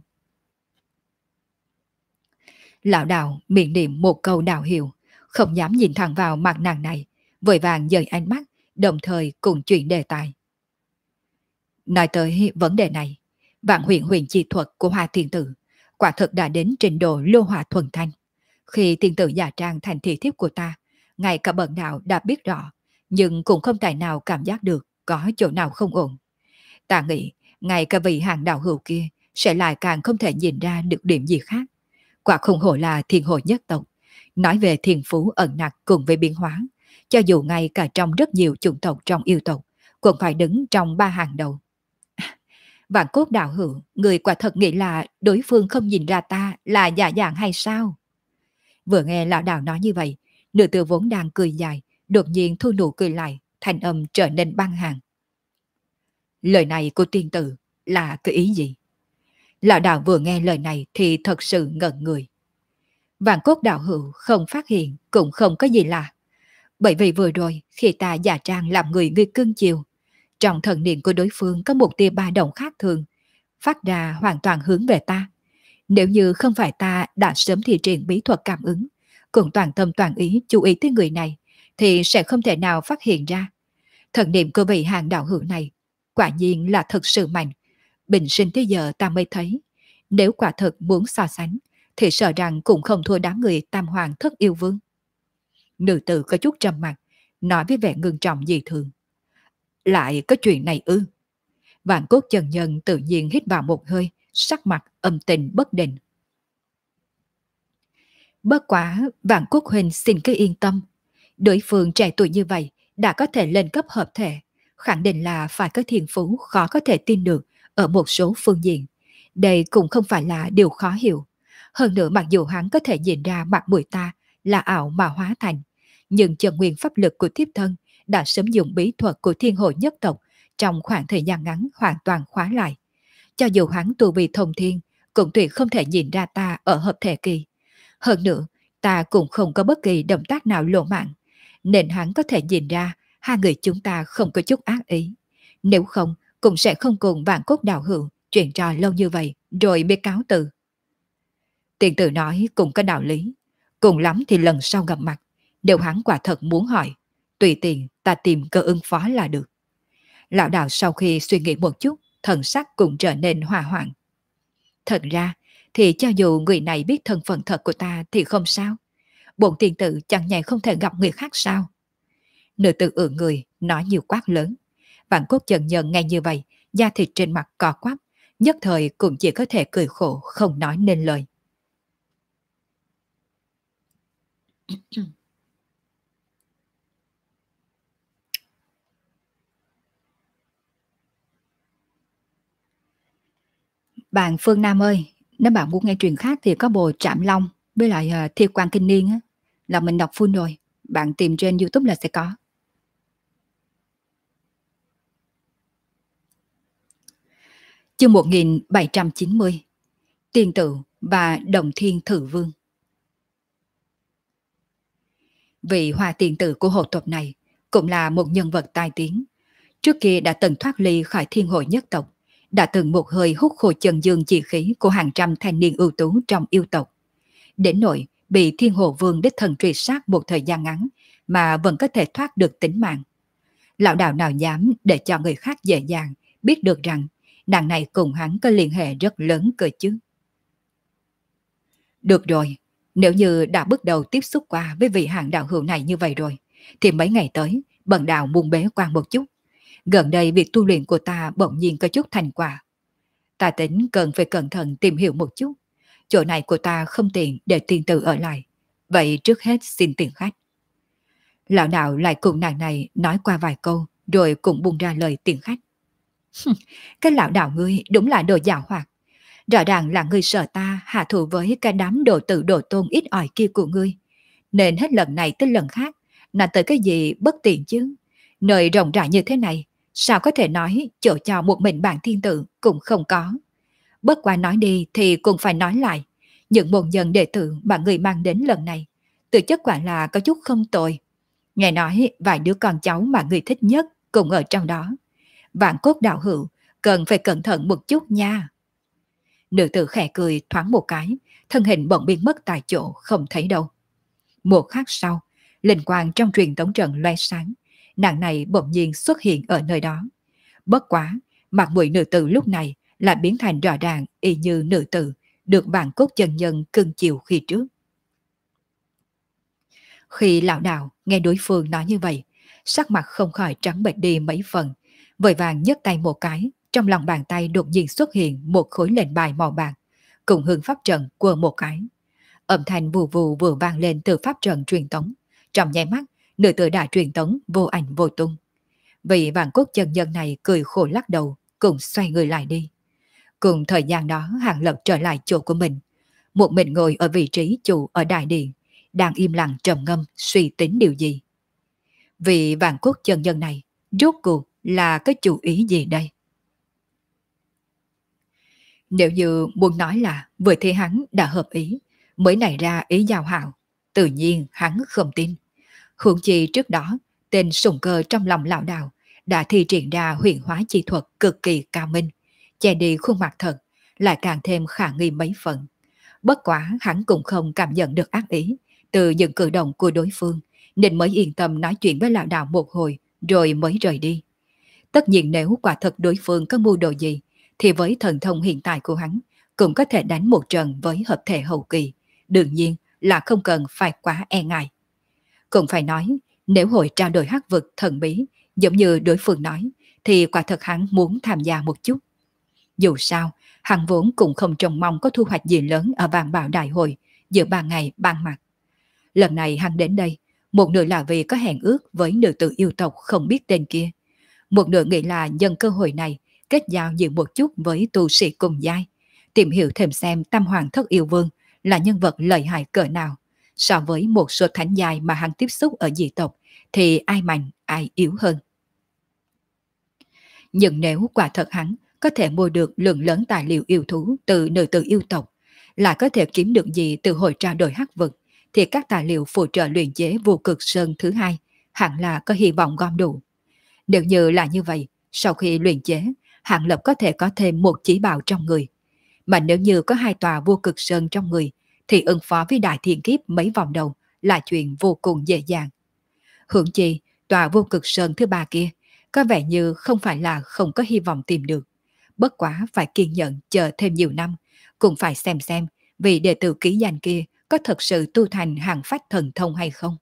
Speaker 1: Lão đạo miệng niệm một câu đạo hiệu, không dám nhìn thẳng vào mặt nàng này, vội vàng dời ánh mắt, đồng thời cùng chuyển đề tài. Nói tới vấn đề này, vạn huyền huyền chi thuật của Hoa Thiên Tử quả thực đã đến trình độ lô hỏa thuần thanh. Khi Thiên Tử giả trang thành thị thiếp của ta, ngay cả bần đạo đã biết rõ, nhưng cũng không tài nào cảm giác được có chỗ nào không ổn. Ta nghĩ, ngay cả vị hàng đạo hữu kia sẽ lại càng không thể nhìn ra được điểm gì khác. Quả không hổ là thiên hồ nhất tộc. Nói về thiên phú ẩn nặc cùng với biến hóa, cho dù ngay cả trong rất nhiều chủng tộc trong yêu tộc, cũng phải đứng trong ba hàng đầu. Vạn Cốt đạo hữu, người quả thật nghĩ là đối phương không nhìn ra ta là giả dạng hay sao? Vừa nghe lão đạo nói như vậy, nữ tử vốn đang cười dài, đột nhiên thu nụ cười lại, thanh âm trở nên băng hàng. Lời này của tiên tử là cái ý gì? Lão đạo vừa nghe lời này thì thật sự ngẩn người. Vạn Cốt đạo hữu không phát hiện cũng không có gì lạ. Bởi vì vừa rồi khi ta giả trang làm người ngươi cưng chiều, trong thần niệm của đối phương có một tia ba động khác thường, phát ra hoàn toàn hướng về ta. Nếu như không phải ta đã sớm thi triển bí thuật cảm ứng, cũng toàn tâm toàn ý chú ý tới người này, thì sẽ không thể nào phát hiện ra. Thần niệm của vị hàng đạo hữu này quả nhiên là thật sự mạnh. Bình sinh tới giờ ta mới thấy, nếu quả thực muốn so sánh, thì sợ rằng cũng không thua đám người tam hoàng thất yêu vương. Nữ tử có chút trầm mặt, nói với vẻ ngưng trọng dị thường. Lại có chuyện này ư? Vạn Cốt chân nhân tự nhiên hít vào một hơi, sắc mặt âm tình bất định. Bất quá, Vạn Cốt huynh xin cứ yên tâm. Đối phương trẻ tuổi như vậy đã có thể lên cấp hợp thể, khẳng định là phải có thiên phú khó có thể tin được ở một số phương diện. Đây cũng không phải là điều khó hiểu. Hơn nữa mặc dù hắn có thể nhìn ra mặt mũi ta là ảo mà hóa thành, nhưng chân nguyên pháp lực của thiếp thân đã sớm dùng bí thuật của thiên hội nhất tộc trong khoảng thời gian ngắn hoàn toàn khóa lại. Cho dù hắn tu vi thông thiên, cũng tuyệt không thể nhìn ra ta ở hợp thể kỳ. Hơn nữa, ta cũng không có bất kỳ động tác nào lộ mạng, nên hắn có thể nhìn ra hai người chúng ta không có chút ác ý. Nếu không, cũng sẽ không cùng Vạn Cốt đạo hữu chuyện trò lâu như vậy rồi mới cáo từ. Tiền tử nói cũng có đạo lý. Cùng lắm thì lần sau gặp mặt, nếu hắn quả thật muốn hỏi, tùy tiện ta tìm cơ ứng phó là được. Lão đạo sau khi suy nghĩ một chút, thần sắc cũng trở nên hòa hoãn. Thật ra, thì cho dù người này biết thân phận thật của ta thì không sao. Bổn tiền tử chẳng nhẽ không thể gặp người khác sao? Nữ tử ưỡn người, nói nhiều quát lớn. Vạn Cốt chân nhân nghe như vậy, da thịt trên mặt cò quắp, nhất thời cũng chỉ có thể cười khổ không nói nên lời. Bạn Phương Nam ơi, nếu bạn muốn nghe truyền khác thì có bộ Trảm Long với lại Thiêu Quan Kinh Niên á, là mình đọc full rồi. Bạn tìm trên YouTube là sẽ có. Chương 1790 Tiên Tự và Đồng Thiên Thử Vương. Vị hòa tiền tử của hộ tộc này cũng là một nhân vật tai tiếng. Trước kia đã từng thoát ly khỏi thiên hội nhất tộc, đã từng một hơi hút khô chân dương chi khí của hàng trăm thanh niên ưu tú trong yêu tộc. Đến nỗi bị thiên hồ vương đích thần truy sát một thời gian ngắn mà vẫn có thể thoát được tính mạng. Lão đạo nào dám để cho người khác dễ dàng biết được rằng nàng này cùng hắn có liên hệ rất lớn cơ chứ. Được rồi, nếu như đã bước đầu tiếp xúc qua với vị hạng đạo hữu này như vậy rồi, thì mấy ngày tới, bần đạo muốn bế quan một chút. Gần đây việc tu luyện của ta bỗng nhiên có chút thành quả. Ta tính cần phải cẩn thận tìm hiểu một chút. Chỗ này của ta không tiện để tiên tử ở lại. Vậy trước hết xin tiền khách. Lão đạo lại cùng nàng này nói qua vài câu, rồi cũng buông ra lời tiền khách. Cái lão đạo ngươi đúng là đồ giảo hoạt. Rõ ràng là ngươi sợ ta hạ thủ với cái đám đồ tử đồ tôn ít ỏi kia của ngươi. Nên hết lần này tới lần khác, là tới cái gì bất tiện chứ. Nơi rộng rãi như thế này, sao có thể nói chỗ cho một mình bạn thiên tử cũng không có. Bất qua nói đi thì cũng phải nói lại. Những môn nhân đệ tử mà người mang đến lần này, tự chất quả là có chút không tồi. Nghe nói vài đứa con cháu mà người thích nhất cũng ở trong đó. Vạn Cốt đạo hữu, cần phải cẩn thận một chút nha. Nữ tử khẽ cười thoáng một cái, thân hình bỗng biến mất tại chỗ không thấy đâu. Một khắc sau, linh quang trong truyền tống trận loe sáng, nàng này bỗng nhiên xuất hiện ở nơi đó. Bất quá, mặt mũi nữ tử lúc này lại biến thành rõ ràng y như nữ tử được Vạn Cốt chân nhân cưng chiều khi trước. Khi lão đạo nghe đối phương nói như vậy, sắc mặt không khỏi trắng bệch đi mấy phần, vội vàng nhấc tay một cái, trong lòng bàn tay đột nhiên xuất hiện một khối lệnh bài màu bạc, cùng hương pháp trận quơ một cái. Âm thanh vù vù vừa vang lên từ pháp trận truyền tống, trong nháy mắt, nữ tử đã truyền tống vô ảnh vô tung. Vị Vạn Cốt chân nhân này cười khổ lắc đầu, cùng xoay người lại đi. Cùng thời gian đó Hàng Lập trở lại chỗ của mình, một mình ngồi ở vị trí chủ ở đại điện, đang im lặng trầm ngâm suy tính điều gì. Vị Vạn Cốt chân nhân này rốt cuộc là có chủ ý gì đây? Nếu như muốn nói là vừa thấy hắn đã hợp ý, mới nảy ra ý giao hảo, tự nhiên hắn không tin. Huống chi trước đó, tên sùng cơ trong lòng lão đạo đã thi triển ra huyền hóa chi thuật cực kỳ cao minh, che đi khuôn mặt thật, lại càng thêm khả nghi mấy phần. Bất quá hắn cũng không cảm nhận được ác ý từ những cử động của đối phương, nên mới yên tâm nói chuyện với lão đạo một hồi rồi mới rời đi. Tất nhiên nếu quả thật đối phương có mưu đồ gì, thì với thần thông hiện tại của hắn cũng có thể đánh một trận với hợp thể hậu kỳ, đương nhiên là không cần phải quá e ngại. Cũng phải nói, nếu hội trao đổi hắc vực thần bí, giống như đối phương nói, thì quả thật hắn muốn tham gia một chút. Dù sao, hắn vốn cũng không trông mong có thu hoạch gì lớn ở vàng bạc đại hội giữa ban ngày ban mặt. Lần này hắn đến đây, một nửa là vì có hẹn ước với nữ tử yêu tộc không biết tên kia. Một nửa nghĩ là nhân cơ hội này kết giao nhiều một chút với tu sĩ cùng giai, tìm hiểu thêm xem Tam Hoàng Thất Yêu Vương là nhân vật lợi hại cỡ nào. So với một số thánh giai mà hắn tiếp xúc ở dị tộc thì ai mạnh ai yếu hơn. Nhưng nếu quả thật hắn có thể mua được lượng lớn tài liệu yêu thú từ nữ tử yêu tộc, lại có thể kiếm được gì từ hội trao đổi hắc vực, thì các tài liệu phụ trợ luyện chế vô cực sơn thứ hai hẳn là có hy vọng gom đủ. Nếu như là như vậy, sau khi luyện chế, Hạng Lập có thể có thêm một chỉ bảo trong người. Mà nếu như có hai tòa vô cực sơn trong người, thì ứng phó với đại thiên kiếp mấy vòng đầu là chuyện vô cùng dễ dàng. Hưởng chi, tòa vô cực sơn thứ ba kia, có vẻ như không phải là không có hy vọng tìm được. Bất quá phải kiên nhẫn chờ thêm nhiều năm, cũng phải xem vị đệ tử ký danh kia có thật sự tu thành hàng phách thần thông hay không.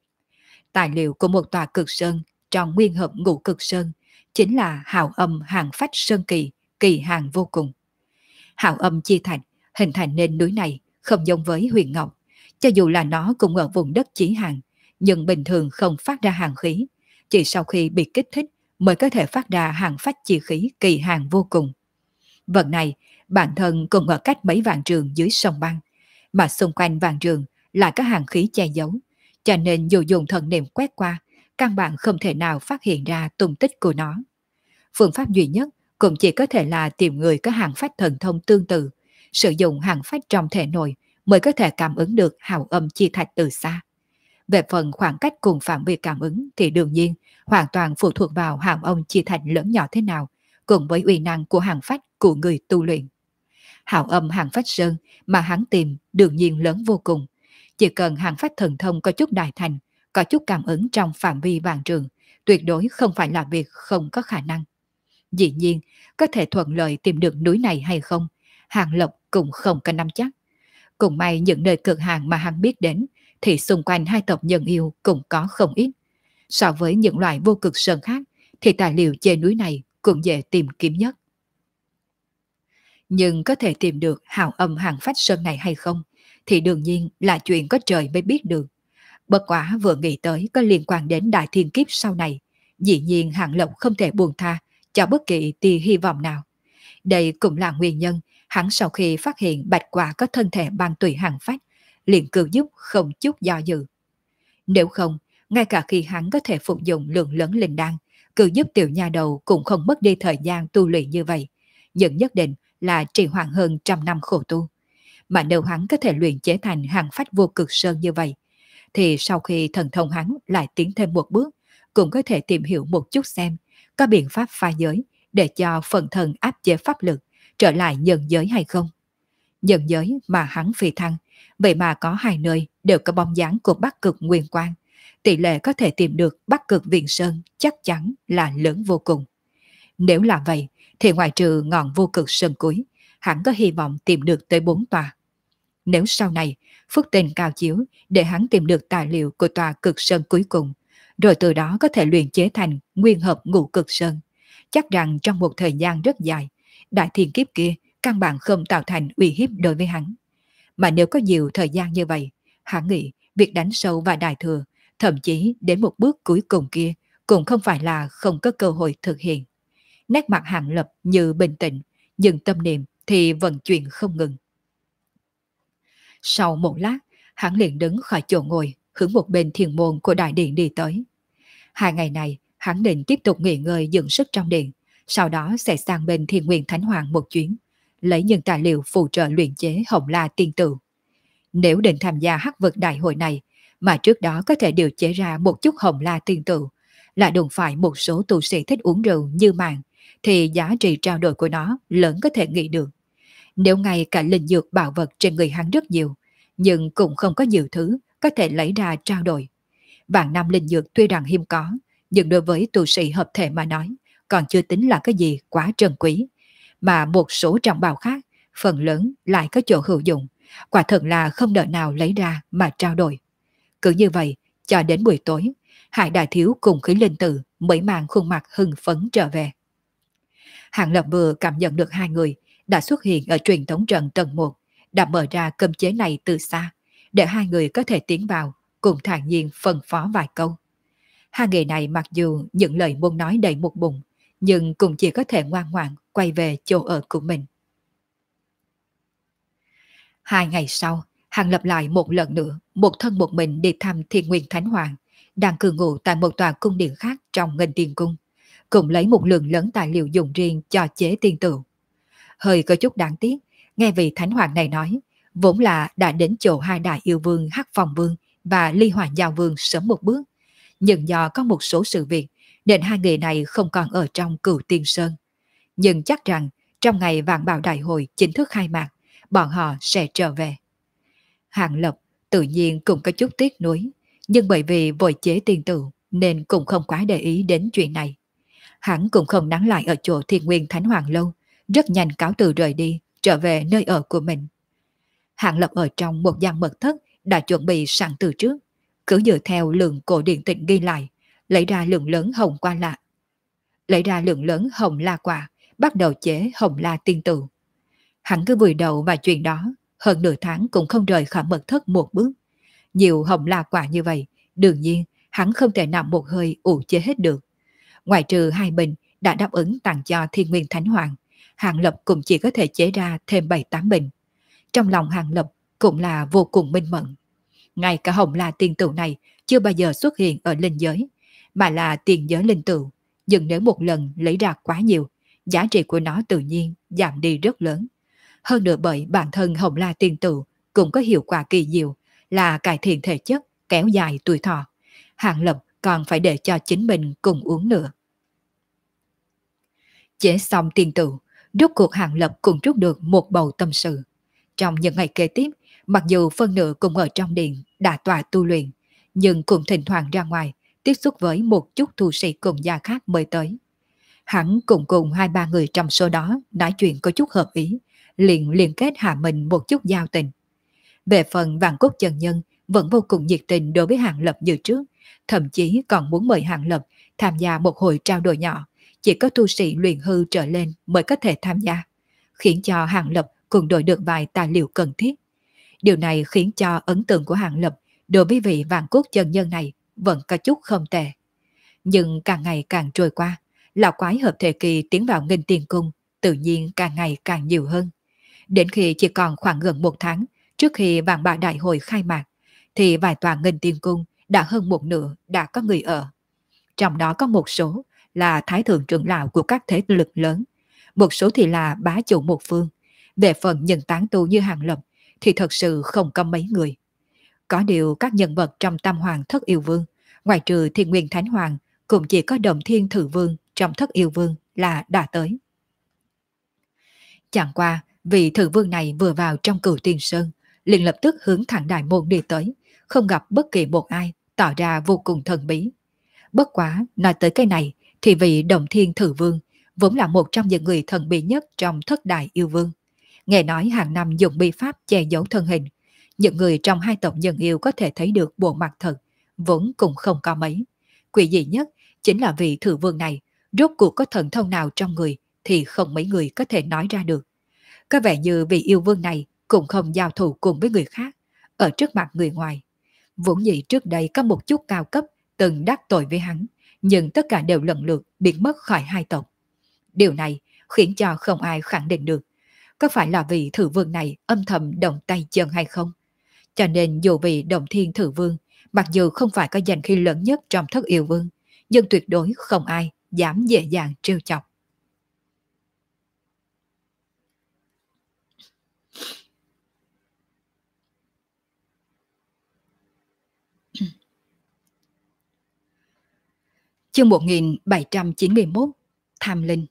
Speaker 1: Tài liệu của một tòa cực sơn trong nguyên hợp ngũ cực sơn chính là hào âm hàng phách sơn kỳ, kỳ hàng vô cùng. Hào âm chi thành hình thành nên núi này không giống với huyền ngọc, cho dù là nó cũng ở vùng đất chí hàng, nhưng bình thường không phát ra hàng khí, chỉ sau khi bị kích thích mới có thể phát ra hàng phách chi khí kỳ hàng vô cùng. Vật này bản thân cũng ở cách mấy vạn trường dưới sông băng, mà xung quanh vạn trường lại có hàng khí che giấu, cho nên dù dùng thần niệm quét qua, căn bản không thể nào phát hiện ra tung tích của nó. Phương pháp duy nhất cũng chỉ có thể là tìm người có hàng phách thần thông tương tự, sử dụng hàng phách trong thể nội mới có thể cảm ứng được hào âm chi thạch từ xa. Về phần khoảng cách cùng phạm vi cảm ứng thì đương nhiên hoàn toàn phụ thuộc vào hào âm chi thạch lớn nhỏ thế nào, cùng với uy năng của hàng phách của người tu luyện. Hào âm hàng phách sơn mà hắn tìm đương nhiên lớn vô cùng. Chỉ cần hàng phách thần thông có chút đại thành, có chút cảm ứng trong phạm vi vạn trường, tuyệt đối không phải là việc không có khả năng. Dĩ nhiên, có thể thuận lợi tìm được núi này hay không, Hàng Lập cũng không có nắm chắc. Cũng may những nơi cực hàng mà hắn biết đến, thì xung quanh hai tộc nhân yêu cũng có không ít. So với những loại vô cực sơn khác, thì tài liệu trên núi này cũng dễ tìm kiếm nhất. Nhưng có thể tìm được hào âm hàng phách sơn này hay không, thì đương nhiên là chuyện có trời mới biết được. Bất quá vừa nghĩ tới có liên quan đến đại thiên kiếp sau này, dĩ nhiên Hàng Lập không thể buông tha cho bất kỳ tia hy vọng nào. Đây cũng là nguyên nhân hắn sau khi phát hiện bạch quả có thân thể băng tùy hàng phách, liền cứu giúp không chút do dự. Nếu không, ngay cả khi hắn có thể phục dụng lượng lớn linh đan, cứu giúp tiểu nha đầu cũng không mất đi thời gian tu luyện như vậy, nhưng nhất định là trì hoãn hơn 100 năm khổ tu. Mà nếu hắn có thể luyện chế thành hàng phách vô cực sơn như vậy, thì sau khi thần thông hắn lại tiến thêm một bước, cũng có thể tìm hiểu một chút xem có biện pháp pha giới để cho phần thần áp chế pháp lực trở lại nhân giới hay không. Nhân giới mà hắn phi thăng, vậy mà có hai nơi đều có bóng dáng của Bắc Cực Nguyên Quang, tỷ lệ có thể tìm được Bắc Cực Viễn Sơn chắc chắn là lớn vô cùng. Nếu là vậy, thì ngoại trừ ngọn vô cực sơn cuối, hắn có hy vọng tìm được tới 4 tòa. Nếu sau này phúc tình cao chiếu để hắn tìm được tài liệu của tòa cực sơn cuối cùng, rồi từ đó có thể luyện chế thành nguyên hợp ngũ cực sơn, chắc rằng trong một thời gian rất dài, đại thiên kiếp kia căn bản không tạo thành uy hiếp đối với hắn. Mà nếu có nhiều thời gian như vậy, hắn nghĩ việc đánh sâu và đại thừa, thậm chí đến một bước cuối cùng kia, cũng không phải là không có cơ hội thực hiện. Nét mặt Hàng Lập như bình tĩnh, nhưng tâm niệm thì vận chuyển không ngừng. Sau một lát, hắn liền đứng khỏi chỗ ngồi, hướng một bên thiền môn của đại điện đi tới. 2 ngày này, hắn định tiếp tục nghỉ ngơi dưỡng sức trong điện, sau đó sẽ sang bên Thiên Nguyên Thánh Hoàng một chuyến, lấy những tài liệu phụ trợ luyện chế Hồng La Tiên Tựu. Nếu định tham gia hắc vực đại hội này, mà trước đó có thể điều chế ra một chút Hồng La Tiên Tựu, lại đụng phải một số tu sĩ thích uống rượu như màng, thì giá trị trao đổi của nó lớn có thể nghĩ được. Nếu ngay cả linh dược bảo vật trên người hắn rất nhiều, nhưng cũng không có nhiều thứ có thể lấy ra trao đổi. Vạn năm linh dược tuy rằng hiếm có, nhưng đối với tu sĩ hợp thể mà nói, còn chưa tính là cái gì quá trân quý. Mà một số trọng bảo khác, phần lớn lại có chỗ hữu dụng, quả thật là không đợi nào lấy ra mà trao đổi. Cứ như vậy, cho đến buổi tối, Hải Đại Thiếu cùng Khí Linh Tử mới mang khuôn mặt hưng phấn trở về. Hàng Lập vừa cảm nhận được hai người đã xuất hiện ở truyền thống trận tầng 1, đã mở ra cấm chế này từ xa, để hai người có thể tiến vào, cùng thản nhiên phân phó vài câu. Hai người này mặc dù những lời muốn nói đầy một bụng, nhưng cũng chỉ có thể ngoan ngoãn quay về chỗ ở của mình. 2 ngày sau, Hàng Lập lại một lần nữa, một thân một mình đi thăm Thiên Nguyên Thánh Hoàng, đang cư ngụ tại một tòa cung điện khác trong Nghênh Tiên Cung, cùng lấy một lượng lớn tài liệu dùng riêng cho chế tiên tựu. Hơi có chút đáng tiếc, nghe vị Thánh Hoàng này nói, vốn là đã đến chỗ hai đại yêu vương Hắc Phong Vương và Ly Hỏa Giao Vương sớm một bước, nhưng do có một số sự việc nên hai người này không còn ở trong Cửu Tiên Sơn. Nhưng chắc rằng trong ngày Vạn Bảo Đại hội chính thức khai mạc, bọn họ sẽ trở về. Hàng Lập tự nhiên cũng có chút tiếc nuối, nhưng bởi vì vội chế tiền tử nên cũng không quá để ý đến chuyện này. Hắn cũng không nán lại ở chỗ Thiên Nguyên Thánh Hoàng lâu, rất nhanh cáo từ rời đi, trở về nơi ở của mình. Hàng Lập ở trong một gian mật thất đã chuẩn bị sẵn từ trước, cứ dựa theo lượng cổ điện tịch ghi lại, lấy ra lượng lớn hồng la quả, bắt đầu chế hồng la tiên tử. Hắn cứ vùi đầu vào chuyện đó, hơn nửa tháng cũng không rời khỏi mật thất một bước. Nhiều hồng la quả như vậy, đương nhiên hắn không thể nằm một hơi ủ chế hết được. Ngoài trừ hai bình đã đáp ứng tặng cho Thiên Nguyên Thánh Hoàng, Hàng Lập cũng chỉ có thể chế ra thêm 7-8 bình. Trong lòng Hàng Lập cũng là vô cùng minh mẫn. Ngay cả hồng la tiên tử này chưa bao giờ xuất hiện ở linh giới, mà là tiền giới linh tử. Nhưng nếu một lần lấy ra quá nhiều, giá trị của nó tự nhiên giảm đi rất lớn. Hơn nữa bởi bản thân hồng la tiên tử cũng có hiệu quả kỳ diệu là cải thiện thể chất, kéo dài tuổi thọ. Hàng Lập còn phải để cho chính mình cùng uống nữa. Chế xong tiên tử, rốt cuộc Hàng Lập cũng rút được một bầu tâm sự. Trong những ngày kế tiếp, mặc dù phân nửa cùng ở trong điện đã tọa tu luyện, nhưng cũng thỉnh thoảng ra ngoài tiếp xúc với một chút tu sĩ cùng gia khác mới tới. Hắn cùng cùng 2-3 người trong số đó nói chuyện có chút hợp ý, liền liên kết hạ mình một chút giao tình. Về phần Vạn Cốt Chân Nhân vẫn vô cùng nhiệt tình đối với Hàng Lập như trước, thậm chí còn muốn mời Hàng Lập tham gia một hồi trao đổi nhỏ, chỉ có tu sĩ luyện hư trở lên mới có thể tham gia, khiến cho Hàng Lập cùng đổi được vài tài liệu cần thiết. Điều này khiến cho ấn tượng của Hàng Lập đối với vị Vạn Cốt Chân Nhân này vẫn có chút không tệ. Nhưng càng ngày càng trôi qua, lão quái hợp thể kỳ tiến vào Nghênh Tiên Cung tự nhiên càng ngày càng nhiều hơn. Đến khi chỉ còn khoảng gần 1 tháng trước khi Vạn Bảo Đại hội khai mạc, thì vài tòa Nghênh Tiên Cung đã hơn một nửa đã có người ở. Trong đó có một số là thái thượng trưởng lão của các thế lực lớn, một số thì là bá chủ một phương. Về phần những tán tu như Hàng Lập thì thật sự không có mấy người. Có điều các nhân vật trong Tam Hoàng Thất Yêu Vương, ngoài trừ Thiên Nguyên Thánh Hoàng, cũng chỉ có Đồng Thiên Thử Vương trong Thất Yêu Vương là đã tới. Chẳng qua, vị Thử Vương này vừa vào trong Cửu Tiên Sơn, liền lập tức hướng thẳng đại môn đi tới, không gặp bất kỳ một ai, tỏ ra vô cùng thần bí. Bất quá, nói tới cái này, thì vị Đồng Thiên Thử Vương vốn là một trong những người thần bí nhất trong Thất Đại Yêu Vương. Nghe nói hàng năm dùng bi pháp che giấu thân hình, những người trong hai tộc nhân yêu có thể thấy được bộ mặt thật, vốn cũng không có mấy. Quỷ dị nhất chính là vị Thử Vương này, rốt cuộc có thần thông nào trong người thì không mấy người có thể nói ra được. Có vẻ như vị yêu vương này cũng không giao thủ cùng với người khác, ở trước mặt người ngoài. Vốn dĩ trước đây có một chút cao cấp từng đắc tội với hắn, nhưng tất cả đều lần lượt biến mất khỏi hai tộc. Điều này khiến cho không ai khẳng định được có phải là vị Thử Vương này âm thầm động tay chân hay không. Cho nên dù vị Đồng Thiên Thử Vương mặc dù không phải có danh khí lớn nhất trong Thất Yêu Vương, nhưng tuyệt đối không ai dám dễ dàng trêu chọc. Chương 1791 Tham Linh.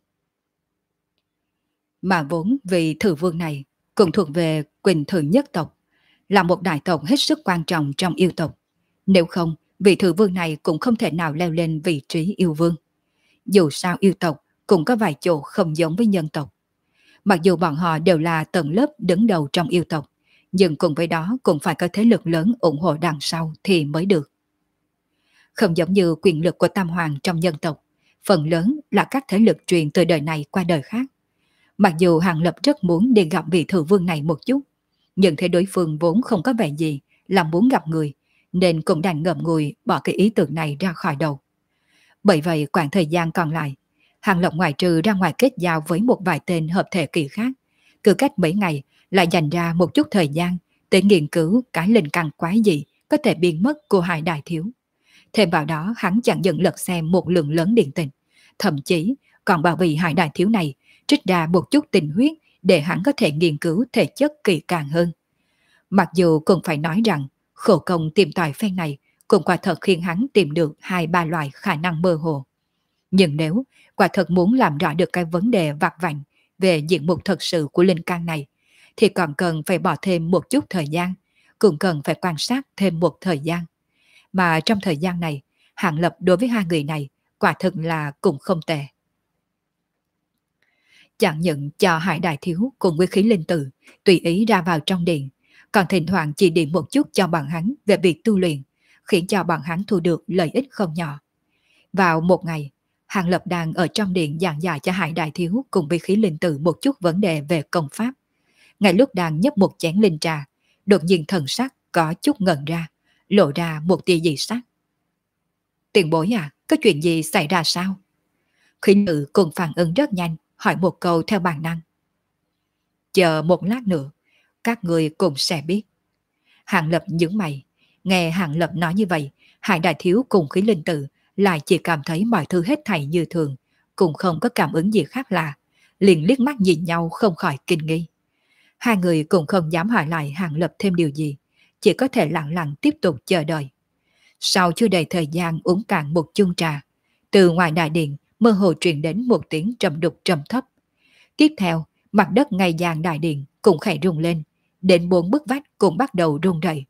Speaker 1: Mà vốn vị Thử Vương này cũng thuộc về Quỳnh Thử nhất tộc, là một đại tộc hết sức quan trọng trong yêu tộc. Nếu không, vị Thử Vương này cũng không thể nào leo lên vị trí yêu vương. Dù sao yêu tộc cũng có vài chỗ không giống với nhân tộc. Mặc dù bọn họ đều là tầng lớp đứng đầu trong yêu tộc, nhưng cùng với đó cũng phải có thế lực lớn ủng hộ đằng sau thì mới được. Không giống như quyền lực của Tam Hoàng trong nhân tộc, phần lớn là các thế lực truyền từ đời này qua đời khác. Mặc dù Hàng Lập rất muốn đi gặp vị thừa vương này một chút, nhưng thấy đối phương vốn không có vẻ gì là muốn gặp người, nên cũng đành ngậm ngùi bỏ cái ý tưởng này ra khỏi đầu. Bởi vậy khoảng thời gian còn lại, Hàng Lập ngoại trừ ra ngoài kết giao với một vài tên hợp thể kỳ khác, cứ cách mấy ngày lại dành ra một chút thời gian để nghiên cứu cái linh căn quái gì có thể biến mất của hai đại thiếu. Thêm vào đó hắn chẳng dừng lật xem một lượng lớn điện tình, thậm chí còn bảo vì hai đại thiếu này trích ra một chút tình huyết để hắn có thể nghiên cứu thể chất kỳ càng hơn. Mặc dù cũng phải nói rằng khổ công tìm tòi phen này cũng quả thật khiến hắn tìm được 2-3 loại khả năng mơ hồ. Nhưng nếu quả thật muốn làm rõ được cái vấn đề vặt vãnh về diện mục thật sự của linh căn này, thì còn cần phải bỏ thêm một chút thời gian, cũng cần phải quan sát thêm một thời gian. Mà trong thời gian này, Hàng Lập đối với hai người này quả thực là cũng không tệ. Chẳng những cho Hải Đại Thiếu cùng với khí linh tử tùy ý ra vào trong điện, còn thỉnh thoảng chỉ điểm một chút cho bọn hắn về việc tu luyện, khiến cho bọn hắn thu được lợi ích không nhỏ. Vào một ngày, Hàng Lập đang ở trong điện giảng giải cho Hải Đại Thiếu cùng với khí linh tử một chút vấn đề về công pháp. Ngay lúc đang nhấp một chén linh trà, đột nhiên thần sắc có chút ngẩn ra, lộ ra một tia dị sắc. Tiền bối à, có chuyện gì xảy ra sao? Khí nữ cùng phản ứng rất nhanh, hỏi một câu theo bản năng. Chờ một lát nữa, các người cũng sẽ biết. Hàng Lập nhướng mày, nghe Hàng Lập nói như vậy, Hải Đại Thiếu cùng khí linh tử lại chỉ cảm thấy mọi thứ hết thảy như thường, cũng không có cảm ứng gì khác lạ, liền liếc mắt nhìn nhau không khỏi kinh nghi. Hai người cũng không dám hỏi lại Hàng Lập thêm điều gì, chỉ có thể lặng lặng tiếp tục chờ đợi. Sau chưa đầy thời gian uống cạn một chung trà, từ ngoài đại điện mơ hồ truyền đến một tiếng trầm đục trầm thấp. Tiếp theo, mặt đất ngay dàn đại điện cũng khẽ rung lên, đến 4 bức vách cũng bắt đầu rung rẩy.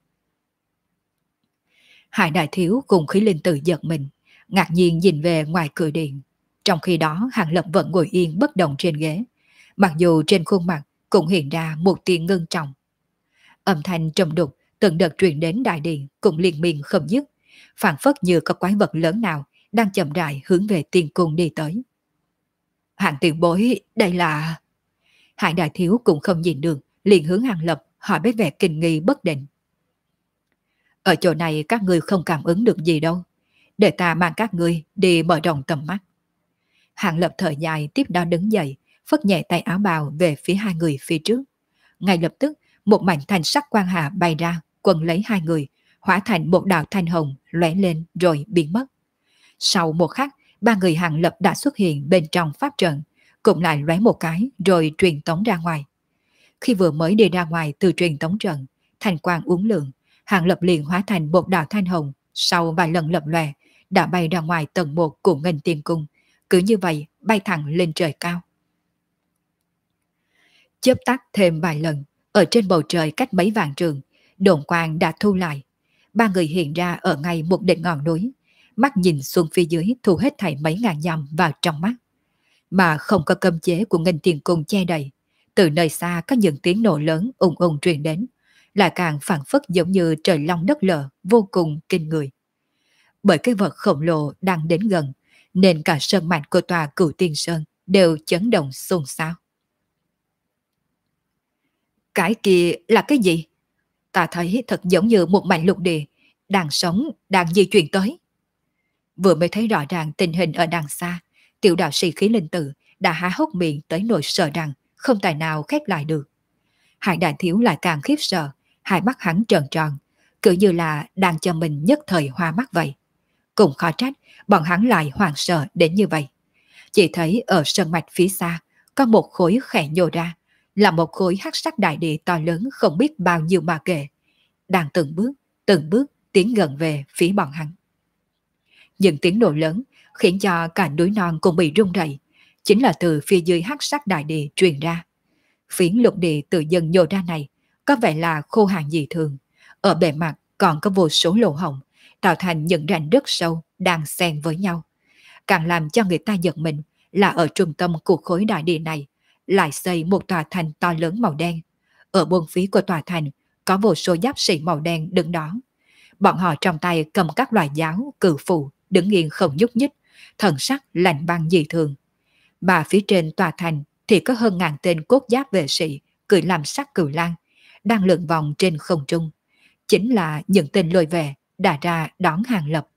Speaker 1: Hải Đại Thiếu cùng khí linh tử giật mình, ngạc nhiên nhìn về ngoài cửa điện. Trong khi đó Hàng Lập vẫn ngồi yên bất động trên ghế, mặc dù trên khuôn mặt cũng hiện ra một tia ngưng trọng. Âm thanh trầm đục từng đợt truyền đến đại điện cũng liên miên không dứt, phảng phất như có quái vật lớn nào đang chậm rãi hướng về tiên cung đi tới. Hạng tiền bối, đây là... Hải Đại Thiếu cũng không nhìn được, liền hướng Hàng Lập hỏi với vẻ kinh nghi bất định. Ở chỗ này các ngươi không cảm ứng được gì đâu, để ta mang các ngươi đi mở rộng tầm mắt. Hàng Lập thở dài tiếp đó đứng dậy, phất nhẹ tay áo bào về phía hai người phía trước. Ngay lập tức, một mảnh thanh sắc quang hà bay ra, quần lấy hai người, hóa thành một đạo thanh hồng lóe lên rồi biến mất. Sau một khắc, ba người Hàng Lập đã xuất hiện bên trong pháp trận, cũng lại lóe một cái rồi truyền tống ra ngoài. Khi vừa mới đi ra ngoài từ truyền tống trận, thanh quang uốn lượn, Hàng Lập liền hóa thành một đạo thanh hồng, sau vài lần lập lòe đã bay ra ngoài tầng 1 của Nghênh Tiên Cung, cứ như vậy bay thẳng lên trời cao. Chớp tắt thêm vài lần, ở trên bầu trời cách mấy vạn trường, đồn quang đã thu lại. Ba người hiện ra ở ngay một đỉnh ngọn núi, mắt nhìn xuống phía dưới thu hết thảy mấy ngàn dặm vào trong mắt. Mà không có cấm chế của Nghênh Tiên Cung che đậy, từ nơi xa có những tiếng nổ lớn ùng ùng truyền đến, lại càng phảng phất giống như trời long đất lở, vô cùng kinh người. Bởi cái vật khổng lồ đang đến gần, nên cả sơn mạch của tòa Cửu Tiên Sơn đều chấn động xôn xao. Cái kia là cái gì? Ta thấy thật giống như một mảnh lục địa, đang sống, đang di chuyển tới. Vừa mới thấy rõ ràng tình hình ở đằng xa, tiểu đạo sĩ khí linh tử đã há hốc miệng tới nỗi sợ rằng không tài nào khép lại được. Hải Đại Thiếu lại càng khiếp sợ, hai mắt hắn tròn tròn, cứ như là đang cho mình nhất thời hoa mắt vậy. Cũng khó trách, bọn hắn lại hoảng sợ đến như vậy. Chỉ thấy ở sơn mạch phía xa, có một khối khẽ nhô ra, là một khối hắc sắc đại địa to lớn không biết bao nhiêu mà kể, đang từng bước tiến gần về phía bọn hắn. Những tiếng nổ lớn khiến cho cả núi non cũng bị rung rẩy, chính là từ phía dưới hắc sắc đại địa truyền ra. Phiến lục địa tự dần nhô ra này có vẻ là khô hạn dị thường, ở bề mặt còn có vô số lỗ hổng, tạo thành những rãnh rất sâu đang xen với nhau. Càng làm cho người ta giật mình là ở trung tâm của khối đại địa này lại xây một tòa thành to lớn màu đen. Ở bốn phía của tòa thành có vô số giáp sĩ màu đen đứng đó. Bọn họ trong tay cầm các loại giáo, cự phù, đứng yên không nhúc nhích, thần sắc lạnh băng dị thường. Mà phía trên tòa thành thì có hơn ngàn tên cốt giáp vệ sĩ cười làm sắc cừu lang, đang lượn vòng trên không trung. Chính là những tên lôi về đã ra đón Hàng Lập.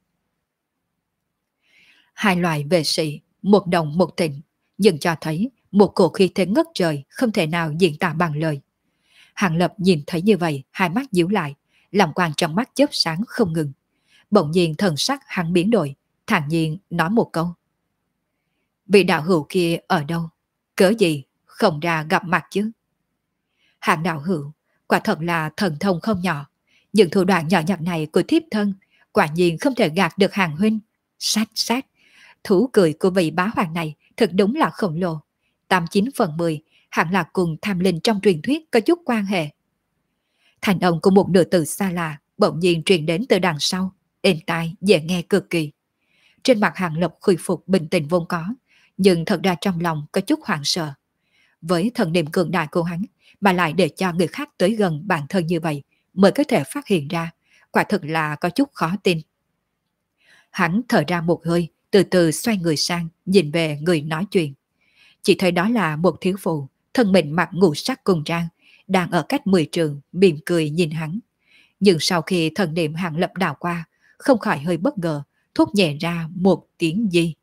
Speaker 1: Hai loại vệ sĩ, một đồng một tịnh, nhưng cho thấy một cổ khí thế ngất trời không thể nào diễn tả bằng lời. Hàng Lập nhìn thấy như vậy, hai mắt díu lại, làm quang trong mắt chớp sáng không ngừng. Bỗng nhiên thần sắc hắn biến đổi, thản nhiên nói một câu. Vị đạo hữu kia ở đâu? Cớ gì không ra gặp mặt chứ? Hạng đạo hữu, quả thật là thần thông không nhỏ. Những thủ đoạn nhỏ nhặt này của thiếp thân, quả nhiên không thể gạt được Hàng huynh. Sát sát, thú cười của vị bá hoàng này thật đúng là khổng lồ. 89/10 hẳn là cùng tham linh trong truyền thuyết có chút quan hệ. Thành âm của một nữ tử xa lạ bỗng nhiên truyền đến từ đằng sau, êm tai dễ nghe cực kỳ. Trên mặt Hàng Lập khôi phục bình tĩnh vốn có, nhưng thật ra trong lòng có chút hoảng sợ. Với thần niệm cường đại của hắn, mà lại để cho người khác tới gần bản thân như vậy mới có thể phát hiện ra, quả thực là có chút khó tin. Hắn thở ra một hơi, từ từ xoay người sang, nhìn về người nói chuyện. Chỉ thấy đó là một thiếu phụ, thân mình mặc ngũ sắc cùng trang, đang ở cách 10 trường, mỉm cười nhìn hắn. Nhưng sau khi thần niệm Hàng Lập đảo qua, không khỏi hơi bất ngờ, thốt nhẹ ra một tiếng gì.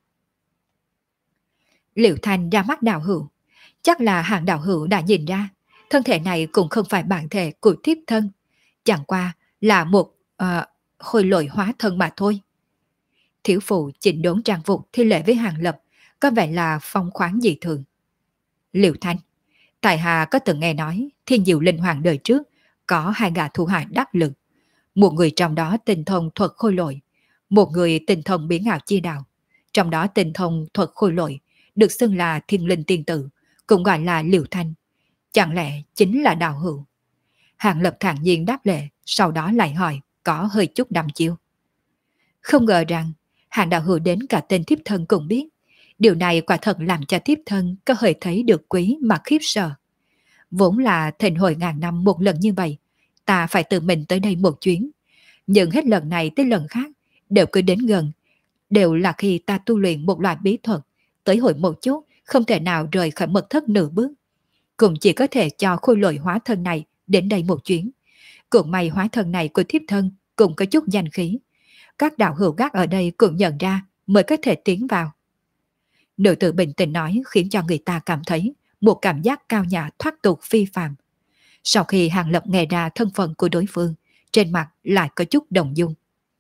Speaker 1: Liệu Thanh ra mắt đạo hữu, chắc là Hàng đạo hữu đã nhìn ra, thân thể này cũng không phải bản thể của thiếp thân, chẳng qua là một hồi lỗi hóa thân mà thôi. Thiếu phụ chỉnh đốn trang phục thi lễ với Hàng Lập, có vẻ là phong khoáng dị thường. Liệu Thanh, tại hạ có từng nghe nói Thiên Diệu Linh Hoàng đời trước có hai gã thủ hạ đắc lực, một người trong đó tinh thông thuật khôi lỗi, một người tinh thông biến ảo chi đạo. Trong đó tinh thông thuật khôi lỗi được xưng là Thiên Linh Tiên Tử, cũng gọi là Liễu Thanh. Chẳng lẽ chính là đạo hữu? Hàng Lập thản nhiên đáp lễ, sau đó lại hỏi, có hơi chút đăm chiêu. Không ngờ rằng Hàng đạo hữu đến cả tên thiếp thân cũng biết. Điều này quả thật làm cho thiếp thân có hơi thấy được quý mà khiếp sợ. Vốn là thịnh hội ngàn năm một lần như vậy, ta phải tự mình tới đây một chuyến. Nhưng hết lần này tới lần khác, đều cứ đến gần. Đều là khi ta tu luyện một loại bí thuật, tới hội một chút, không thể nào rời khỏi mật thất nửa bước. Cũng chỉ có thể cho khôi lỗi hóa thân này đến đây một chuyến. Cũng may hóa thân này của thiếp thân cũng có chút danh khí. Các đạo hữu gác ở đây cũng nhận ra mới có thể tiến vào. Nữ tử bình tĩnh nói khiến cho người ta cảm thấy một cảm giác cao nhã thoát tục phi phàm. Sau khi Hàng Lập nghe ra thân phận của đối phương, trên mặt lại có chút động dung.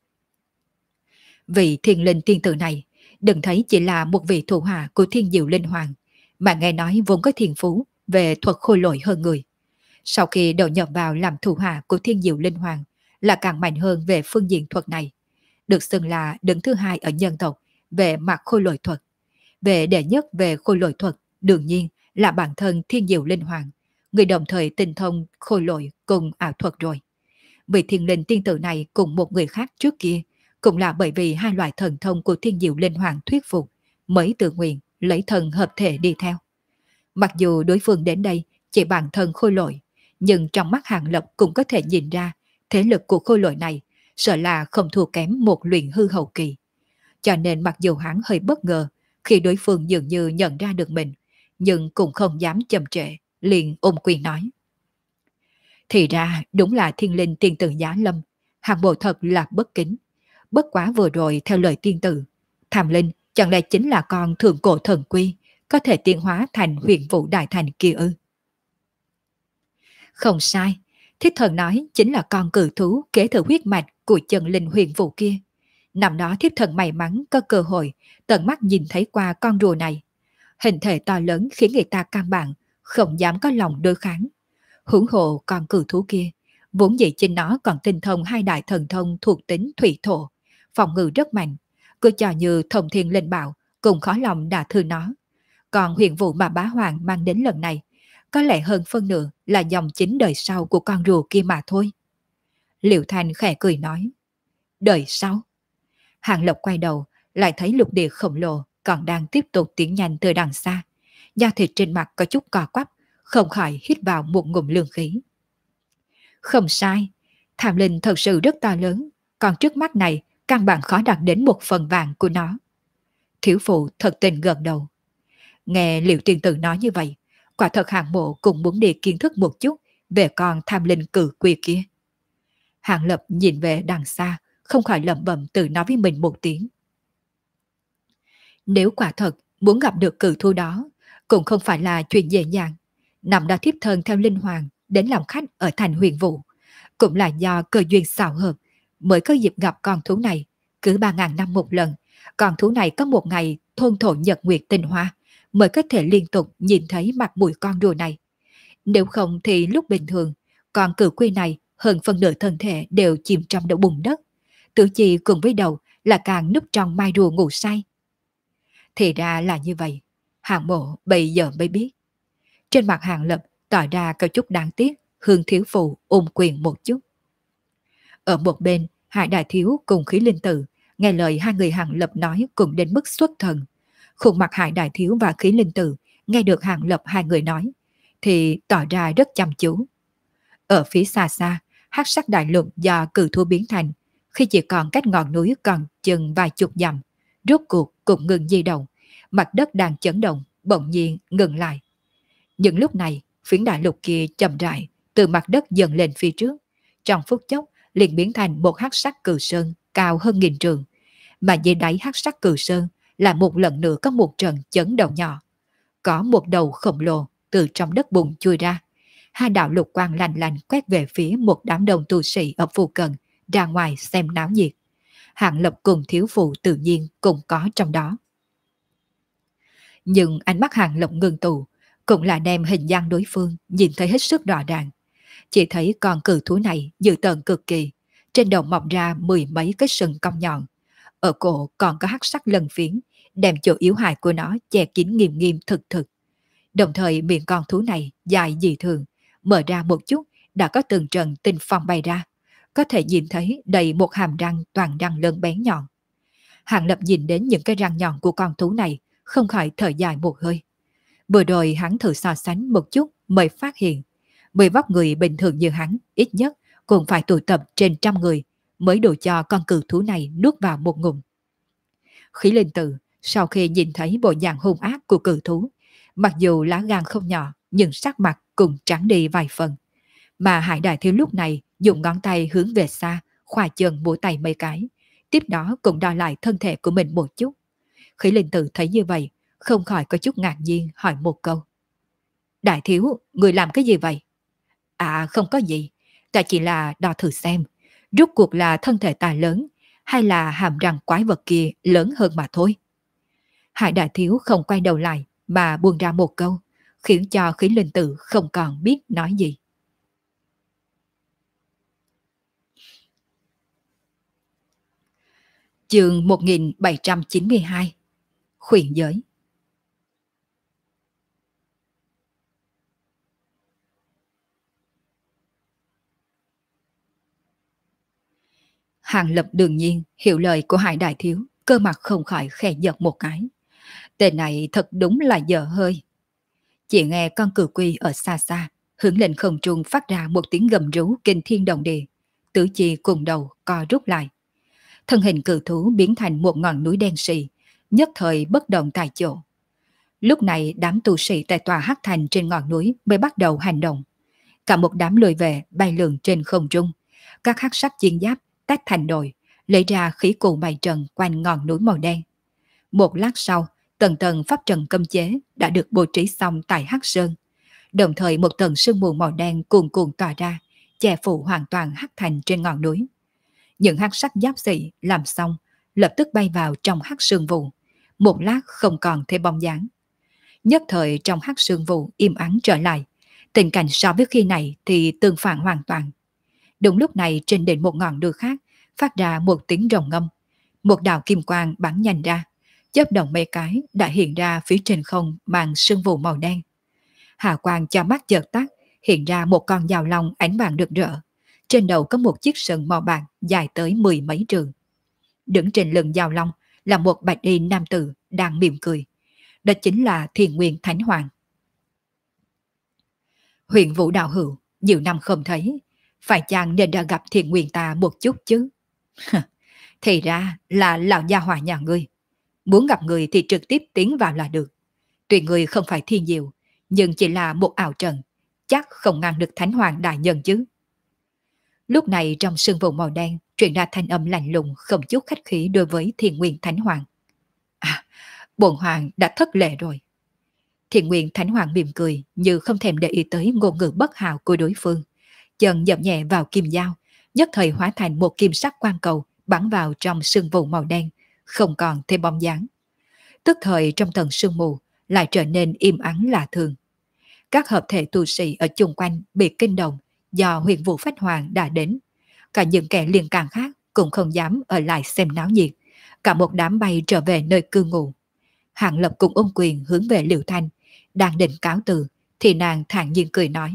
Speaker 1: Vị Thiên Linh tiên tử này, đừng thấy chỉ là một vị thủ hạ của Thiên Diệu Linh Hoàng, mà nghe nói vốn có thiên phú về thuật khôi lỗi hơn người. Sau khi đầu nhập vào làm thủ hạ của Thiên Diệu Linh Hoàng, là càng mạnh hơn về phương diện thuật này. Được xưng là đứng thứ hai ở nhân tộc về mặt khôi lỗi thuật. Về đệ nhất về khôi lỗi thuật, đương nhiên là bản thân Thiên Diệu Linh Hoàng, người đồng thời tinh thông khôi lỗi cùng ảo thuật rồi. Vị Thiên Linh tiên tử này cùng một người khác trước kia, cũng là bởi vì hai loại thần thông của Thiên Diệu Linh Hoàng thuyết phục, mới tự nguyện lấy thần hợp thể đi theo. Mặc dù đối phương đến đây chỉ bản thân khôi lỗi, nhưng trong mắt Hàng Lập cũng có thể nhìn ra thế lực của khôi lỗi này sợ là không thua kém một luyện hư hậu kỳ. Cho nên mặc dù hắn hơi bất ngờ khi đối phương dường như nhận ra được mình, nhưng cũng không dám chậm trễ, liền ôm quyền nói. Thì ra đúng là Thiên Linh tiên tử Giá Lâm, hàng bộ thật là bất kính. Bất quá vừa rồi theo lời tiên tử, Tham Linh chẳng lẽ chính là con thượng cổ thần quy, có thể tiến hóa thành huyền vũ đại thành kia ư? Không sai, thiết thần nói chính là con cự thú kế thừa huyết mạch của chân linh huyền vũ kia. Năm đó thiếp thần may mắn có cơ hội tận mắt nhìn thấy qua con rùa này. Hình thể to lớn khiến người ta căn bản không dám có lòng đối kháng. Huống hồ con cự thú kia, vốn dĩ trên nó còn tinh thông hai đại thần thông thuộc tính thủy thổ, phòng ngự rất mạnh, cứ cho như thông thiên linh bảo cũng khó lòng đả thương nó. Còn huyền vụ mà bá hoàng mang đến lần này, có lẽ hơn phân nửa là dòng chính đời sau của con rùa kia mà thôi. Liễu Thanh khẽ cười nói, đời sau? Hàng Lộc quay đầu, lại thấy lục địa khổng lồ còn đang tiếp tục tiến nhanh từ đằng xa. Da thịt trên mặt có chút co quắp, không khỏi hít vào một ngụm lương khí. Không sai, Tham linh thật sự rất to lớn, còn trước mắt này căn bản khó đạt đến 1/10 của nó. Thiếu phụ thật tình gật đầu. Nghe Liệu Tiên Tử nói như vậy, quả thật Hàng Mộ cũng muốn đi kiến thức một chút về con tham linh cử quỷ kia. Hàng Lập nhìn về đằng xa, không khỏi lẩm bẩm tự nói với mình một tiếng. Nếu quả thật muốn gặp được cử thu đó, cũng không phải là chuyện dễ dàng. Nằm đã thiếp thân theo Linh Hoàng đến làm khách ở thành Huyền Vũ, cũng là do cơ duyên xảo hợp mới có dịp gặp con thú này. Cứ 3.000 năm một lần, con thú này có một ngày thôn thổ nhật nguyệt tinh hoa mới có thể liên tục nhìn thấy mặt mũi con rùa này. Nếu không thì lúc bình thường, con cử quy này hơn phần nửa thân thể đều chìm trong đậu bùn đất. Tử chi cùng với đầu là càng núp trong mai rùa ngủ say. Thì ra là như vậy, Hàng Mộ bây giờ mới biết. Trên mặt Hàng Lập tỏ ra có chút đáng tiếc, Hương thiếu phụ ôm quyền một chút. Ở một bên, Hải Đại Thiếu cùng Khí Linh Tử, nghe lời hai người Hàng Lập nói cũng đến mức xuất thần. Khuôn mặt Hải Đại Thiếu và Khí Linh Tử nghe được Hàng Lập hai người nói, thì tỏ ra rất chăm chú. Ở phía xa xa, hắc sắc đại lục do cử thú biến thành, khi chỉ còn cách ngọn núi còn chừng vài chục dặm, rốt cuộc cũng ngừng di động, mặt đất đang chấn động, bỗng nhiên ngừng lại. Nhưng lúc này, phiến đại lục kia chậm rãi từ mặt đất dần lên phía trước, trong phút chốc liền biến thành một hắc sắc cử sơn cao hơn 1000 trượng, mà dưới đáy hắc sắc cử sơn là một lần nữa có một trận chấn động nhỏ. Có một đầu khổng lồ từ trong đất bùn chui ra. Hai đạo lục quang lạnh lạnh quét về phía một đám đông tu sĩ ở phụ cận, ra ngoài xem náo nhiệt. Hạng Lập cùng thiếu phụ tự nhiên cũng có trong đó. Nhưng ánh mắt Hạng Lập ngưng tụ, cũng là đem hình dáng đối phương nhìn thấy hết sức rõ ràng. Chỉ thấy con cử thú này dữ tợn cực kỳ, trên đầu mọc ra 10 mấy cái sừng cong nhọn. Ở cổ còn có hắc sắc lân phiến, đem chỗ yếu hại của nó che kín nghiêm nghiêm thực thực. Đồng thời miệng con thú này dài dị thường, mở ra một chút đã có từng trận tinh phong bay ra, có thể nhìn thấy đầy một hàm răng toàn răng lớn bén nhọn. Hàng Lập nhìn đến những cái răng nhọn của con thú này, không khỏi thở dài một hơi. Vừa rồi hắn thử so sánh một chút mới phát hiện, 10 vóc người bình thường như hắn ít nhất cũng phải tụ tập trên 100 người mới đủ cho con cừu thú này nuốt vào một ngụm. Khí Linh Tử sau khi nhìn thấy bộ dạng hung ác của cừu thú, mặc dù lá gan không nhỏ nhưng sắc mặt cũng trắng đi vài phần. Mà Hải Đại Thiếu lúc này dùng ngón tay hướng về xa, khoa chân mũi tay mấy cái, tiếp đó cũng đo lại thân thể của mình một chút. Khí Linh Tử thấy như vậy, không khỏi có chút ngạc nhiên hỏi một câu. Đại Thiếu, người làm cái gì vậy? À không có gì, ta chỉ là đo thử xem, rốt cuộc là thân thể ta lớn, hay là hàm răng quái vật kia lớn hơn mà thôi. Hải Đại Thiếu không quay đầu lại, mà buông ra một câu, khiến cho Khí Linh Tử không còn biết nói gì. Chương 1792 Khuyển giới. Hàng Lập đương nhiên hiểu lời của Hải Đại Thiếu, cơ mặt không khỏi khẽ giật một cái. Tên này thật đúng là dở hơi. Chỉ nghe con cừu quy ở xa xa, hướng lên không trung phát ra một tiếng gầm rú kinh thiên động địa. Tứ chi cùng đầu co rút lại. Thân hình cừu thú biến thành một ngọn núi đen sì, nhất thời bất động tại chỗ. Lúc này đám tu sĩ tại tòa hắc thành trên ngọn núi mới bắt đầu hành động. Cả một đám lùi về bay lượn trên không trung. Các hắc sắc chiến giáp tách thành đội, lấy ra khí cụ bày trận quanh ngọn núi màu đen. Một lát sau, tầng tầng pháp trận cấm chế đã được bố trí xong tại Hắc Sơn. Đồng thời một tầng sương mù màu đen cuồn cuộn tỏa ra, che phủ hoàn toàn hắc thành trên ngọn núi. Những hắc sắc giáp sĩ làm xong, lập tức bay vào trong hắc sương vụ. Một lát không còn thấy bóng dáng. Nhất thời trong hắc sương vụ im ắng trở lại. Tình cảnh so với khi này thì tương phản hoàn toàn. Đúng lúc này trên đỉnh một ngọn núi khác phát ra một tiếng rồng ngâm. Một đạo kim quang bắn nhanh ra, chớp động mấy cái đã hiện ra phía trên không màn sương vụ màu đen. Hà quang cho mắt chợt tắt, hiện ra một con dao long ánh vàng rực rỡ. Trên đầu có một chiếc sừng màu bạc dài tới 10 mấy trường. Đứng trên lưng dao long là một bạch y nam tử đang mỉm cười. Đó chính là Thiên Nguyên Thánh Hoàng. Huyền Vũ đạo hữu, nhiều năm không thấy, phải chăng nên đã gặp Thiện Nguyên ta một chút chứ? Thì ra là lão gia hỏa nhà ngươi. Muốn gặp người thì trực tiếp tiến vào là được. Tuy người không phải thiên diệu, nhưng chỉ là một ảo trận, chắc không ngăn được Thánh Hoàng đại nhân chứ. Lúc này trong sương mù màu đen truyền ra thanh âm lạnh lùng không chút khách khí đối với Thiên Nguyên Thánh Hoàng. À, bổn hoàng đã thất lễ rồi. Thiên Nguyên Thánh Hoàng mỉm cười như không thèm để ý tới ngôn ngữ bất hảo của đối phương. Chân dậm nhẹ vào kim dao, nhất thời hóa thành một kim sắc quang cầu bắn vào trong sương mù màu đen, không còn thêm bóng dáng. Tức thời trong tầng sương mù lại trở nên im ắng lạ thường. Các hợp thể tu sĩ ở chung quanh bị kinh động do huyền vũ phách hoàng đã đến. Cả những kẻ liên can khác cũng không dám ở lại xem náo nhiệt. Cả một đám bay trở về nơi cư ngụ. Hạng Lập cùng ôm quyền hướng về Liễu Thanh, đang định cáo từ thì nàng thản nhiên cười nói: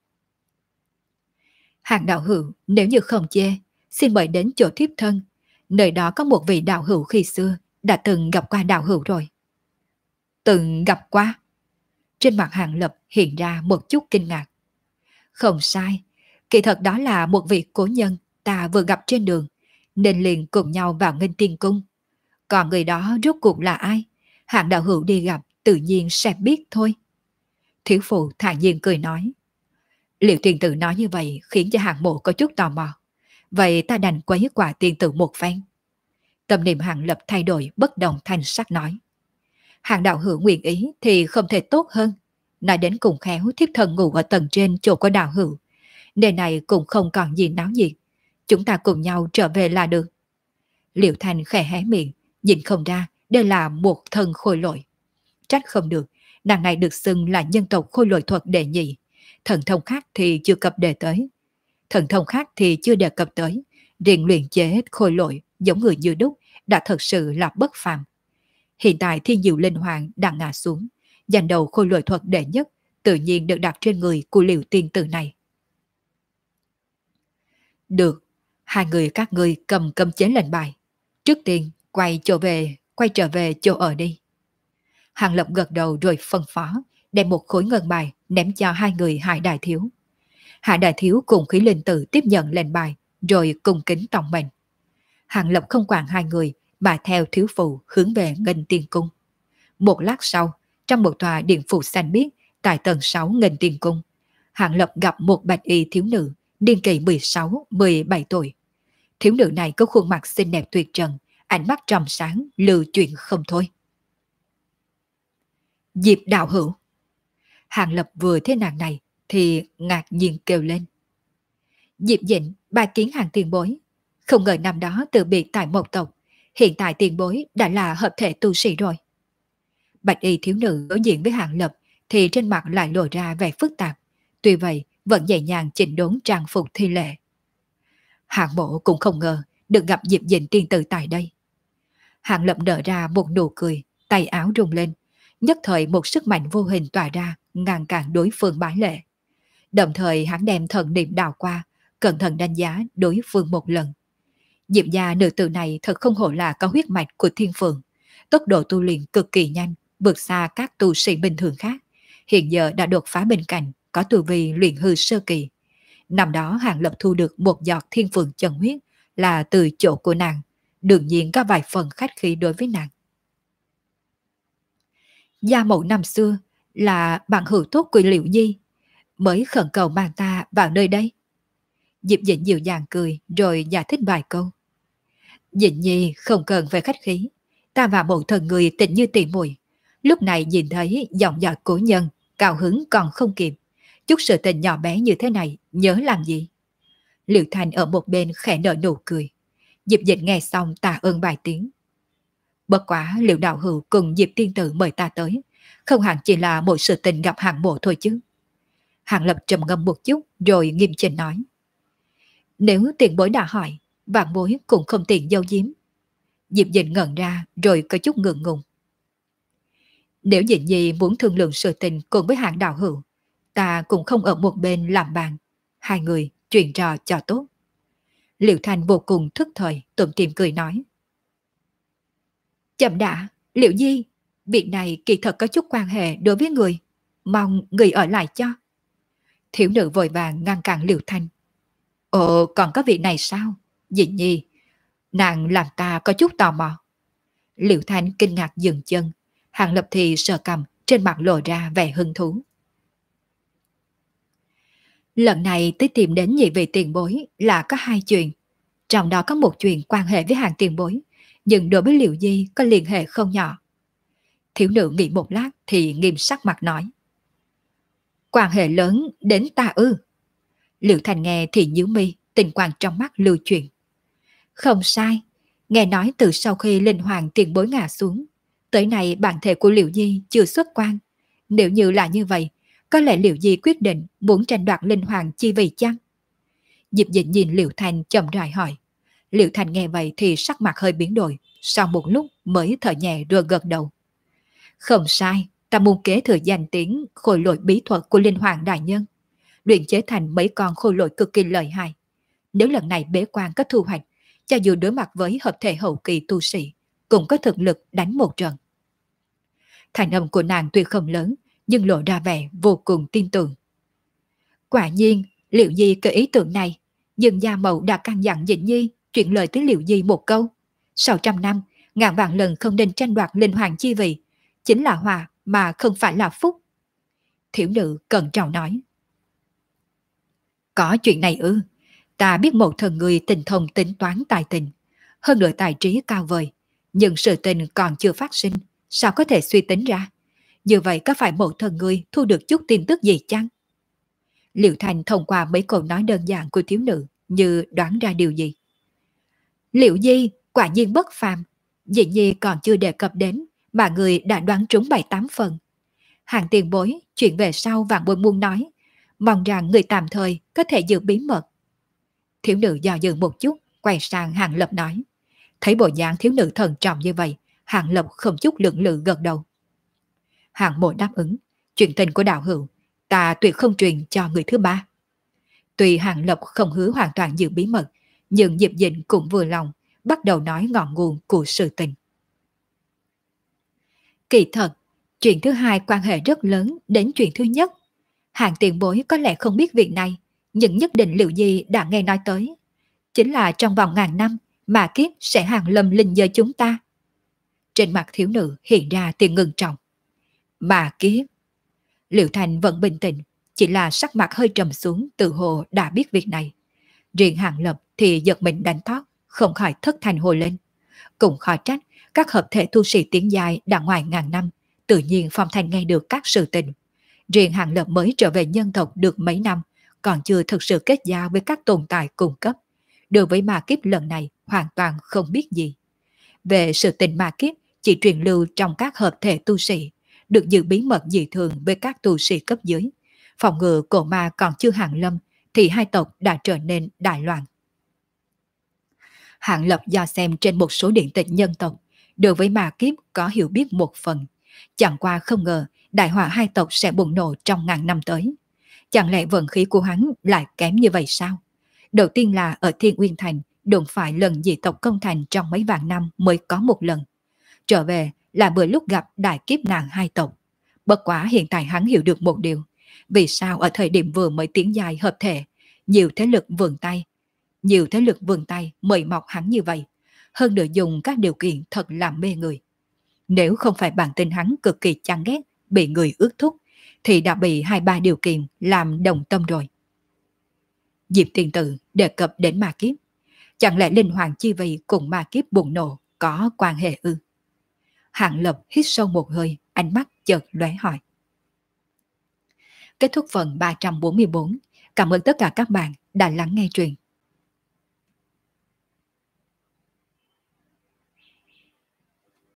Speaker 1: Hạng đạo hữu, nếu như không chê, xin mời đến chỗ thiếp thân. Nơi đó có một vị đạo hữu khi xưa đã từng gặp qua đạo hữu rồi. Từng gặp qua? Trên mặt Hạng Lập hiện ra một chút kinh ngạc. Không sai, kỳ thật đó là một vị cố nhân ta vừa gặp trên đường, nên liền cùng nhau vào Nghênh Tiên Cung. Còn người đó rốt cuộc là ai? Hạng đạo hữu đi gặp tự nhiên sẽ biết thôi. Thiếu phụ thản nhiên cười nói. Liệu tiền tử nói như vậy khiến cho Hạng mộ có chút tò mò. Vậy ta đành quấy quả tiền tử một phen. Tâm niệm Hạng Lập thay đổi bất đồng thanh sắc nói. Hạng đạo hữu nguyện ý thì không thể tốt hơn. Nói đến cùng khéo thiếp thân ngủ ở tầng trên chỗ có đạo hữu. Nơi này cũng không còn gì náo nhiệt. Chúng ta cùng nhau trở về là được. Liễu Thanh khẽ hé miệng, nhìn không ra đây là một thân khôi lỗi. Trách không được, nàng này được xưng là nhân tộc khôi lỗi thuật đệ nhị. Thần thông khác thì chưa cập đề tới. Thần thông khác thì chưa đề cập tới. Riêng luyện chế khôi lỗi giống người như đúc đã thật sự là bất phàm. Hiện tại thiên diệu linh hoàng đang ngã xuống, giành đầu khôi lỗi thuật đệ nhất tự nhiên được đặt trên người của Liễu tiên tử này. Được, hai người các ngươi cầm cấm chế lệnh bài. Trước tiên quay trở về chỗ ở đi. Hàng Lập gật đầu rồi phân phó, đem một khối ngân bài ném cho hai người Hải Đại Thiếu. Hải Đại Thiếu cùng Khí Linh Tử tiếp nhận lệnh bài, rồi cung kính tòng mệnh. Hàng Lập không quản hai người, mà theo thiếu phụ hướng về Nghênh Tiên Cung. Một lát sau, trong một tòa điện phủ xanh biếc tại tầng 6 Nghênh Tiên Cung, Hàng Lập gặp một bạch y thiếu nữ, niên kỳ 16-17 tuổi. Thiếu nữ này có khuôn mặt xinh đẹp tuyệt trần, ánh mắt trong sáng, lưu chuyển không thôi. Diệp đạo hữu. Hàng Lập vừa thấy nàng này thì ngạc nhiên kêu lên. Diệp Dịnh bài kiến Hàng tiền bối. Không ngờ năm đó từ biệt tại một tộc, hiện tại tiền bối đã là hợp thể tu sĩ rồi. Bạch y thiếu nữ đối diện với Hàng Lập thì trên mặt lại lộ ra vẻ phức tạp. Tuy vậy vẫn nhẹ nhàng chỉnh đốn trang phục thi lệ. Hạng mộ cũng không ngờ được gặp Diệp Dịnh tiên tử tại đây. Hạng Lập nở ra một nụ cười, tay áo rung lên. Nhất thời một sức mạnh vô hình tỏa ra, ngăn cản đối phương bái lệ. Đồng thời hắn đem thần niệm đào qua, cẩn thận đánh giá đối phương một lần. Diệp gia nữ tử này thật không hổ là có huyết mạch của thiên phượng. Tốc độ tu luyện cực kỳ nhanh, vượt xa các tu sĩ bình thường khác. Hiện giờ đã đột phá bên cạnh, có tu vi luyện hư sơ kỳ. Năm đó Hạng Lập thu được một giọt thiên phượng chân huyết là từ chỗ của nàng, đương nhiên có vài phần khách khí đối với nàng. Gia mẫu năm xưa là bạn hữu tốt của Liễu Nhi, mới khẩn cầu mang ta vào nơi đây. Diệp Dịnh dịu dàng cười rồi giải thích vài câu. Dịnh Nhi không cần phải khách khí, ta và mẫu thần người tình như tỉ muội. Lúc này nhìn thấy giọng dọa cố nhân, cao hứng còn không kịp. Chút sự tình nhỏ bé như thế này nhớ làm gì? Liễu Thanh ở một bên khẽ nở nụ cười. Diệp Dịnh nghe xong tạ ơn vài tiếng. Bất quá Liễu đạo hữu cùng Diệp tiên tử mời ta tới, không hẳn chỉ là một sự tình gặp Hạng mộ thôi chứ. Hạng Lập trầm ngâm một chút rồi nghiêm chỉnh nói. Nếu tiền bối đã hỏi, vạn bối cũng không tiện giấu giếm. Diệp Dịnh ngẩn ra rồi có chút ngượng ngùng. Nếu Dịnh Nhi muốn thương lượng sự tình cùng với Hạng đạo hữu, ta cũng không ở một bên làm bàn. Hai người chuyện trò cho tốt. Liễu Thanh vô cùng thức thời, tủm tỉm cười nói. Chậm đã, Liễu Nhi, việc này kỳ thật có chút quan hệ đối với người. Mong người ở lại cho. Thiếu nữ vội vàng ngăn cản Liễu Thanh. Ồ, còn có vị này sao? Dĩ nhi, nàng làm ta có chút tò mò. Liễu Thanh kinh ngạc dừng chân, Hàng Lập thì sờ cầm, trên mặt lộ ra vẻ hứng thú. Lần này tới tìm đến nhị vị tiền bối là có hai chuyện, trong đó có một chuyện quan hệ với hàng tiền bối, nhưng đối với Liễu Di có liên hệ không nhỏ. Thiếu nữ nghĩ một lát thì nghiêm sắc mặt nói. Quan hệ lớn đến ta ư? Liễu Thành nghe thì nhíu mi, tình quang trong mắt lưu chuyển. Không sai, nghe nói từ sau khi linh hoàng tiền bối ngã xuống, tới nay bản thể của Liễu Di chưa xuất quan. Nếu như là như vậy, có lẽ Liễu Di quyết định muốn tranh đoạt linh hoàng chi vì chăng? Diệp Dĩnh nhìn Liễu Thành chậm rãi hỏi. Liễu Thành nghe vậy thì sắc mặt hơi biến đổi, sau một lúc mới thở nhẹ rồi gật đầu. Không sai, ta muốn kế thừa danh tiếng khôi lỗi bí thuật của linh hoàng đại nhân, luyện chế thành mấy con khôi lỗi cực kỳ lợi hại. Nếu lần này bế quan có thu hoạch, cho dù đối mặt với hợp thể hậu kỳ tu sĩ, cũng có thực lực đánh một trận. Thành âm của nàng tuy không lớn, nhưng lộ ra vẻ vô cùng tin tưởng. Quả nhiên, Liệu Di cái ý tưởng này, nhưng Gia Mậu đã căn dặn Dĩnh Nhi chuyển lời tới Liệu Di một câu. 600 năm, ngàn vạn lần không nên tranh đoạt linh hoàng chi vị, chính là hòa mà không phải là phúc. Thiểu nữ cẩn trọng nói. Có chuyện này ư? Ta biết một thần người tình thông tính toán tài tình, hơn nữa tài trí cao vời, nhưng sự tình còn chưa phát sinh, sao có thể suy tính ra? Như vậy có phải một thần người thu được chút tin tức gì chăng? Liễu Thành thông qua mấy câu nói đơn giản của thiếu nữ như đoán ra điều gì. Liễu Di quả nhiên bất phàm, dĩ nhi còn chưa đề cập đến mà người đã đoán trúng 7-8 phần. Hàng tiền bối, chuyện về sau vạn bối muốn nói, mong rằng người tạm thời có thể giữ bí mật. Thiếu nữ do dự một chút, quay sang Hàng Lập nói. Thấy bộ dạng thiếu nữ thần trọng như vậy, Hàng Lập không chút lưỡng lự gật đầu. Hàng mộ đáp ứng, chuyện tình của đạo hữu, ta tuyệt không truyền cho người thứ ba. Tuy Hàng Lập không hứa hoàn toàn giữ bí mật, nhưng Diệp Dĩnh cũng vừa lòng, bắt đầu nói ngọn nguồn của sự tình. Kỳ thật, chuyện thứ hai quan hệ rất lớn đến chuyện thứ nhất. Hàng tiền bối có lẽ không biết việc này, nhưng nhất định Liệu Di đã nghe nói tới. Chính là trong vòng ngàn năm mà kiếp sẽ hàng lâm linh giới chúng ta. Trên mặt thiếu nữ hiện ra tia ngưng trọng. Mà kiếp. Liệu Thành vẫn bình tĩnh, chỉ là sắc mặt hơi trầm xuống, tự hồ đã biết việc này. Riêng Hàng Lập thì giật mình đánh thoát, không khỏi thất thành hồ lên. Cũng khó trách, các hợp thể tu sĩ tiến dài đã ngoài ngàn năm, tự nhiên phong thành nghe được các sự tình. Riêng Hàng Lập mới trở về nhân tộc được mấy năm, còn chưa thực sự kết giao với các tồn tại cùng cấp. Đối với ma kiếp lần này hoàn toàn không biết gì. Về sự tình ma kiếp chỉ truyền lưu trong các hợp thể tu sĩ, được giữ bí mật dị thường với các tu sĩ cấp dưới. Phòng ngự cổ ma còn chưa hàng lâm thì hai tộc đã trở nên đại loạn. Hạng Lập do xem trên một số điện tịch nhân tộc, đối với ma kiếp có hiểu biết một phần. Chẳng qua không ngờ đại họa hai tộc sẽ bùng nổ trong ngàn năm tới. Chẳng lẽ vận khí của hắn lại kém như vậy sao? Đầu tiên là ở Thiên Uyên Thành, đụng phải lần dị tộc công thành trong mấy vạn năm mới có một lần. Trở về là bữa lúc gặp đại kiếp nạn hai tộc. Bất quá hiện tại hắn hiểu được một điều. Vì sao ở thời điểm vừa mới tiến dài hợp thể, nhiều thế lực vươn tay mời mọc hắn như vậy. Hơn nữa dùng các điều kiện thật làm mê người. Nếu không phải bản tính hắn cực kỳ chán ghét, bị người ước thúc, thì đã bị 2-3 điều kiện làm đồng tâm rồi. Diệp Tiên Tử đề cập đến ma kiếp. Chẳng lẽ linh hoàng chi vị cùng ma kiếp bùng nổ có quan hệ ư? Hạng Lập hít sâu một hơi, ánh mắt chợt lóe hỏi. Kết thúc phần 344. Cảm ơn tất cả các bạn đã lắng nghe truyện.